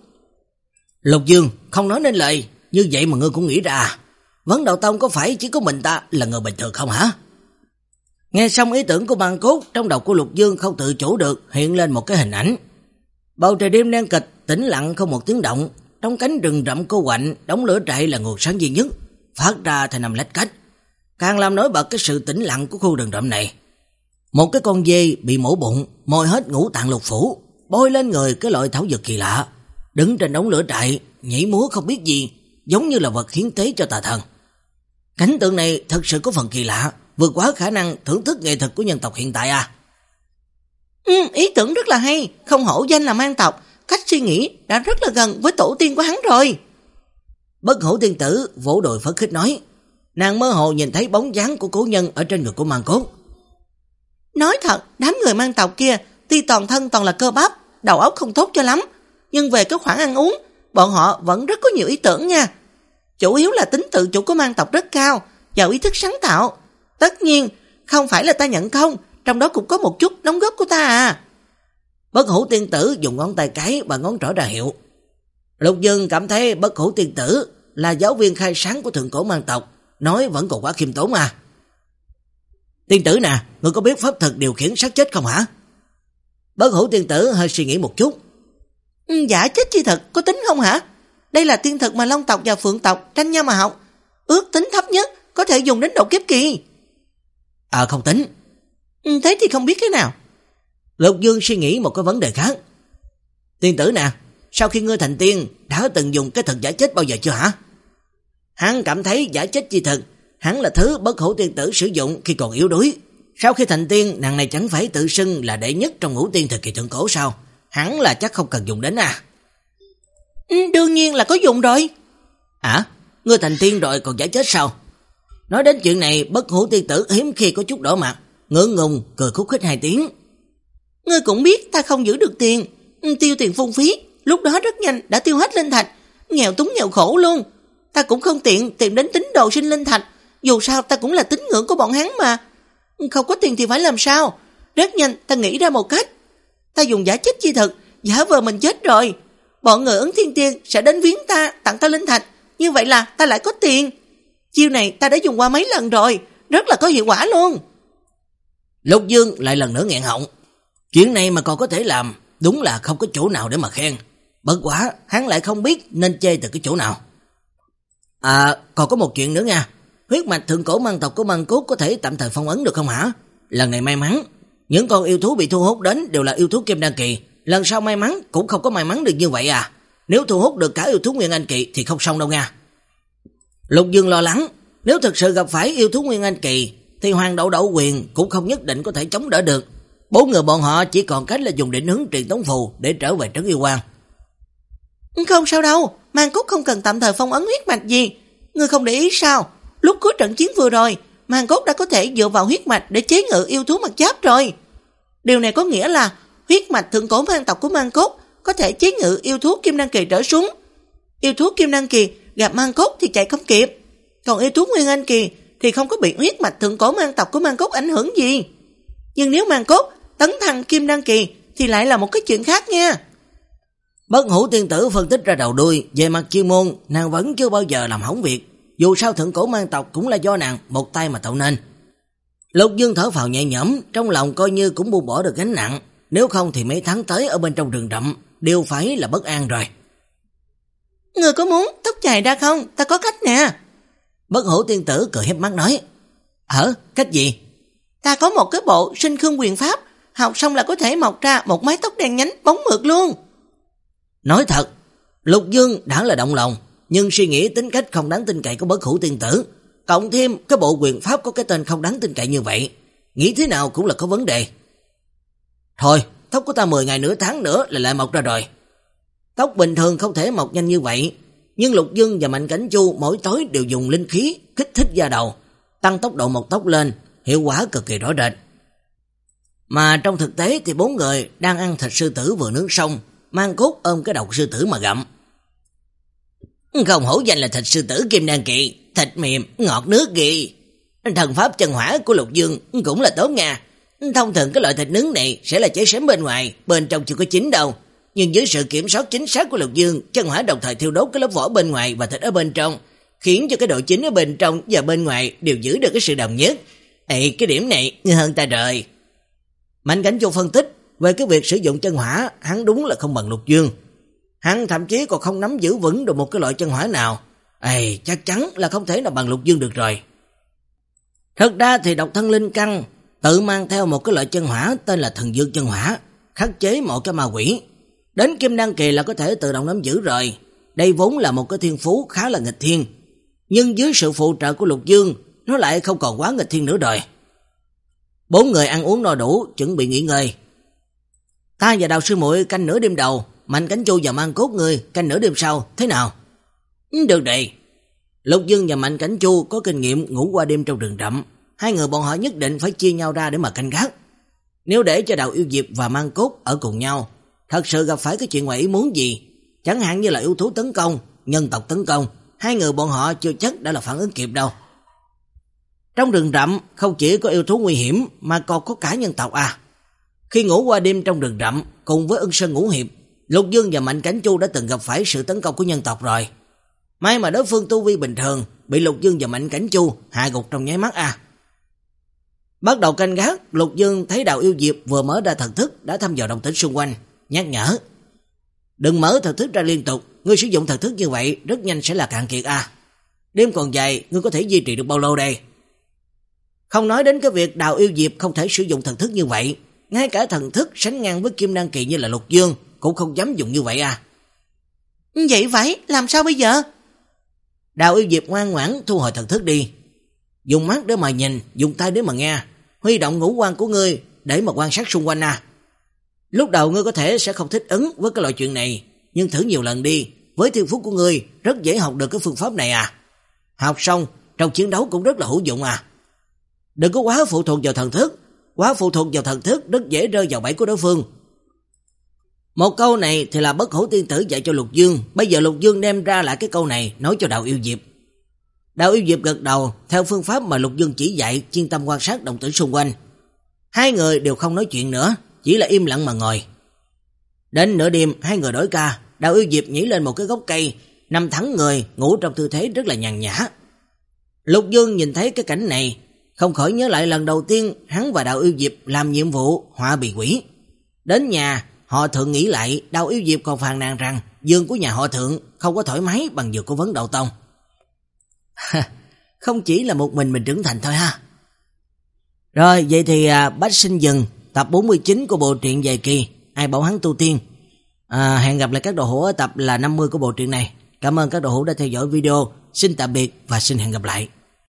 Lục Dương không nói nên lời, như vậy mà ngươi cũng nghĩ ra. Vấn Đạo Tông có phải chỉ có mình ta là người bình thường không hả? Nghe xong ý tưởng của Mang Cốt, trong đầu của Lục Dương không tự chủ được hiện lên một cái hình ảnh. Bầu trời đêm đen kịch, tĩnh lặng không một tiếng động. Trong cánh rừng rậm cô quạnh, đống lửa trại là nguồn sáng duy nhất, phát ra thành nằm lách cách, càng làm nổi bật cái sự tĩnh lặng của khu rừng rậm này. Một cái con dê bị mổ bụng, môi hết ngũ tạng lục phủ, bôi lên người cái loại thảo dược kỳ lạ, đứng trên đống lửa trại, nhảy múa không biết gì, giống như là vật hiến tế cho tà thần. Cảnh tượng này thật sự có phần kỳ lạ, vượt quá khả năng thưởng thức nghệ thuật của nhân tộc hiện tại à. Ừ, ý tưởng rất là hay, không hổ danh là Mang tộc, cách suy nghĩ đã rất là gần với tổ tiên của hắn rồi. Bất Hủ Tiên Tử vỗ đùi phấn khích nói. Nàng mơ hồ nhìn thấy bóng dáng của cố nhân ở trên người của Mang Cốt. Nói thật, đám người Mang tộc kia tuy toàn thân toàn là cơ bắp, đầu óc không tốt cho lắm, nhưng về cái khoản ăn uống, bọn họ vẫn rất có nhiều ý tưởng nha. Chủ yếu là tính tự chủ của Mang tộc rất cao, giàu ý thức sáng tạo. Tất nhiên, không phải là ta nhận không, trong đó cũng có một chút đóng góp của ta à. Bất Hủ Tiên Tử dùng ngón tay cái và ngón trỏ ra hiệu. Lục Dương cảm thấy Bất Hủ Tiên Tử là giáo viên khai sáng của thượng cổ Mang tộc, nói vẫn còn quá khiêm tốn à. Tiên tử nè, ngươi có biết pháp thuật điều khiển xác chết không hả? Bất Hủ Tiên Tử hơi suy nghĩ một chút. Ừ, giả chết chi thực có tính không hả? Đây là tiên thực mà Long tộc và Phượng tộc tranh nhau mà học, ước tính thấp nhất có thể dùng đến độ kiếp kỳ. À không tính. Ừ, thế thì không biết thế nào. Lục Dương suy nghĩ một cái vấn đề khác. Tiên tử nè, sau khi ngươi thành tiên đã từng dùng cái thuật giả chết bao giờ chưa hả? Hắn cảm thấy giả chết chi thực hắn là thứ Bất Hủ Tiên Tử sử dụng khi còn yếu đuối. Sau khi thành tiên, nàng này chẳng phải tự xưng là đệ nhất trong ngũ tiên thời kỳ thượng cổ sao? Hắn là chắc không cần dùng đến à? Ừ, đương nhiên là có dùng rồi. À, ngươi thành tiên rồi còn giả chết sao? Nói đến chuyện này, Bất Hủ Tiên Tử hiếm khi có chút đỏ mặt, ngượng ngùng cười khúc khích hai tiếng. Ngươi cũng biết ta không giữ được tiền, tiêu tiền phung phí, lúc đó rất nhanh đã tiêu hết linh thạch, nghèo túng nghèo khổ luôn. Ta cũng không tiện tìm đến tín đồ sinh linh thạch, dù sao ta cũng là tín ngưỡng của bọn hắn mà. Không có tiền thì phải làm sao? Rất nhanh ta nghĩ ra một cách. Ta dùng giả chết chi thực, giả vờ mình chết rồi. Bọn người Ứng Thiên Tiên sẽ đến viếng ta, tặng ta linh thạch, như vậy là ta lại có tiền. Chiêu này ta đã dùng qua mấy lần rồi, rất là có hiệu quả luôn. Lục Dương lại lần nữa nghẹn họng. Chuyện này mà còn có thể làm, đúng là không có chỗ nào để mà khen. Bất quá, hắn lại không biết nên chê từ cái chỗ nào. À, còn có một chuyện nữa nha. Huyết mạch thượng cổ Mang tộc của Mang Cốt có thể tạm thời phong ấn được không hả? Lần này may mắn, những con yêu thú bị thu hút đến đều là yêu thú kim đan kỳ, lần sau may mắn cũng không có may mắn được như vậy à. Nếu thu hút được cả yêu thú Nguyên Anh Kỳ thì không xong đâu nha. Lục Dương lo lắng, nếu thực sự gặp phải yêu thú Nguyên Anh Kỳ thì Hoàng Đậu Đậu Quyền cũng không nhất định có thể chống đỡ được. Bốn người bọn họ chỉ còn cách là dùng định hướng truyền tống phù để trở về trấn yêu quan. Không sao đâu, Mang Cốt không cần tạm thời phong ấn huyết mạch gì. Ngươi không để ý sao? Lúc cuối trận chiến vừa rồi, Mang Cốt đã có thể dựa vào huyết mạch để chế ngự yêu thú mặt giáp rồi. Điều này có nghĩa là huyết mạch thượng cổ mang tộc của Mang Cốt có thể chế ngự yêu thú Kim Đan Kỳ trở xuống. Yêu thú Kim Đan Kỳ gặp Mang Cốt thì chạy không kịp, còn yêu thú Nguyên Anh Kỳ thì không có bị huyết mạch thượng cổ mang tộc của Mang Cốt ảnh hưởng gì. Nhưng nếu Mang Cốt tấn thăng Kim Đan Kỳ thì lại là một cái chuyện khác nha. Bất Hủ tiên tử phân tích ra đầu đuôi, về mặt chuyên môn nàng vẫn chưa bao giờ làm hỏng việc, dù sao thượng cổ mang tộc cũng là do nàng một tay mà tạo nên. Lục Dương thở phào nhẹ nhõm, trong lòng coi như cũng buông bỏ được gánh nặng, nếu không thì mấy tháng tới ở bên trong rừng rậm đều phải là bất an rồi. Người có muốn tóc dài ra không? Ta có cách nè. Bất Hủ tiên tử cười hiếp mắt nói. Hả? Cách gì? Ta có một cái bộ sinh khương quyền pháp, học xong là có thể mọc ra một mái tóc đen nhánh bóng mượt luôn. Nói thật, Lục Dương đã là động lòng, nhưng suy nghĩ tính cách không đáng tin cậy của Bất Hủ tiên tử, cộng thêm cái bộ quyền pháp có cái tên không đáng tin cậy như vậy, nghĩ thế nào cũng là có vấn đề. Thôi, tóc của ta mười ngày nửa tháng nữa là lại mọc ra rồi. Tóc bình thường không thể mọc nhanh như vậy, nhưng Lục Dương và Mạnh Cảnh Chu mỗi tối đều dùng linh khí kích thích da đầu, tăng tốc độ mọc tóc lên, hiệu quả cực kỳ rõ rệt. Mà trong thực tế thì bốn người đang ăn thịt sư tử vừa nướng xong, Mang Cốt ôm cái đầu sư tử mà gặm. Không hổ danh là thịt sư tử Kim Đan Kỳ, thịt mềm, ngọt nước ghê. Thần pháp chân hỏa của Lục Dương cũng là tốt nha. Thông thường cái loại thịt nướng này sẽ là cháy xém bên ngoài, bên trong chưa có chín đâu. Nhưng dưới sự kiểm soát chính xác của Lục Dương, chân hỏa đồng thời thiêu đốt cái lớp vỏ bên ngoài và thịt ở bên trong, khiến cho cái độ chín ở bên trong và bên ngoài đều giữ được cái sự đồng nhất. Ê, cái điểm này như hơn ta rồi. Mạnh Cảnh Chu phân tích về cái việc sử dụng chân hỏa, hắn đúng là không bằng Lục Dương. Hắn thậm chí còn không nắm giữ vững được một cái loại chân hỏa nào. Ê, chắc chắn là không thể nào bằng Lục Dương được rồi. Thật ra thì độc thân linh căn tự mang theo một cái loại chân hỏa tên là thần dương chân hỏa, khắc chế mọi cái ma quỷ. Đến Kim Đan Kỳ là có thể tự động nắm giữ rồi. Đây vốn là một cái thiên phú khá là nghịch thiên, nhưng dưới sự phụ trợ của Lục Dương, nó lại không còn quá nghịch thiên nữa rồi. Bốn người ăn uống no đủ, chuẩn bị nghỉ ngơi. Ta và Đào sư muội canh nửa đêm đầu, Mạnh Cảnh Chu và Mang Cốt người canh nửa đêm sau, thế nào? Được đây. Lục Dương và Mạnh Cảnh Chu có kinh nghiệm ngủ qua đêm trong rừng rậm, hai người bọn họ nhất định phải chia nhau ra để mà canh gác. Nếu để cho Đào Yêu Diệp và Mang Cốt ở cùng nhau, thật sự gặp phải cái chuyện ngoài ý muốn gì, chẳng hạn như là yêu thú tấn công, nhân tộc tấn công, hai người bọn họ chưa chắc đã là phản ứng kịp đâu. Trong rừng rậm không chỉ có yêu thú nguy hiểm mà còn có cả nhân tộc à. Khi ngủ qua đêm trong rừng rậm cùng với Ưng Sơn Ngũ Hiệp, Lục Dương và Mạnh Cảnh Chu đã từng gặp phải sự tấn công của nhân tộc rồi. May mà đối phương tu vi bình thường, bị Lục Dương và Mạnh Cảnh Chu hạ gục trong nháy mắt à. Bắt đầu canh gác, Lục Dương thấy Đào Yêu Diệp vừa mở ra thần thức đã thăm dò động tĩnh xung quanh, nhắc nhở. Đừng mở thần thức ra liên tục, ngươi sử dụng thần thức như vậy rất nhanh sẽ là cạn kiệt à. Đêm còn dài, ngươi có thể duy trì được bao lâu đây? Không nói đến cái việc Đào Yêu Diệp không thể sử dụng thần thức như vậy, ngay cả thần thức sánh ngang với Kim Đan Kỳ như là Lục Dương cũng không dám dùng như vậy à. Vậy phải, làm sao bây giờ? Đào Yêu Diệp ngoan ngoãn thu hồi thần thức đi. Dùng mắt để mà nhìn, dùng tai để mà nghe, huy động ngũ quan của ngươi để mà quan sát xung quanh à. Lúc đầu ngươi có thể sẽ không thích ứng với cái loại chuyện này, nhưng thử nhiều lần đi, với thiên phú của ngươi rất dễ học được cái phương pháp này à. Học xong, trong chiến đấu cũng rất là hữu dụng à. Đừng có quá phụ thuộc vào thần thức, quá phụ thuộc vào thần thức rất dễ rơi vào bẫy của đối phương. Một câu này thì là Bất Hủ tiên tử dạy cho Lục Dương, bây giờ Lục Dương đem ra lại cái câu này nói cho Đào Yêu Diệp. Đào Yêu Diệp gật đầu theo phương pháp mà Lục Dương chỉ dạy, chuyên tâm quan sát động tĩnh xung quanh. Hai người đều không nói chuyện nữa, chỉ là im lặng mà ngồi. Đến nửa đêm hai người đổi ca, Đào Yêu Diệp nhảy lên một cái gốc cây, nằm thẳng người, ngủ trong tư thế rất là nhàn nhã. Lục Dương nhìn thấy cái cảnh này, không khỏi nhớ lại lần đầu tiên hắn và Đào Yêu Diệp làm nhiệm vụ họa bị quỷ. Đến nhà, họ thượng nghĩ lại, Đào Yêu Diệp còn phàn nàn rằng giường của nhà họ thượng không có thoải mái bằng giường của Vấn Đạo Tông. Không chỉ là một mình mình trưởng thành thôi ha. Rồi, vậy thì à, Bách Sinh Dừng tập bốn mươi chín của bộ truyện dài kỳ ai bảo hắn tu tiên. À, hẹn gặp lại các đồ hữu ở tập là năm mươi của bộ truyện này. Cảm ơn các đồ hữu đã theo dõi video. Xin tạm biệt và xin hẹn gặp lại.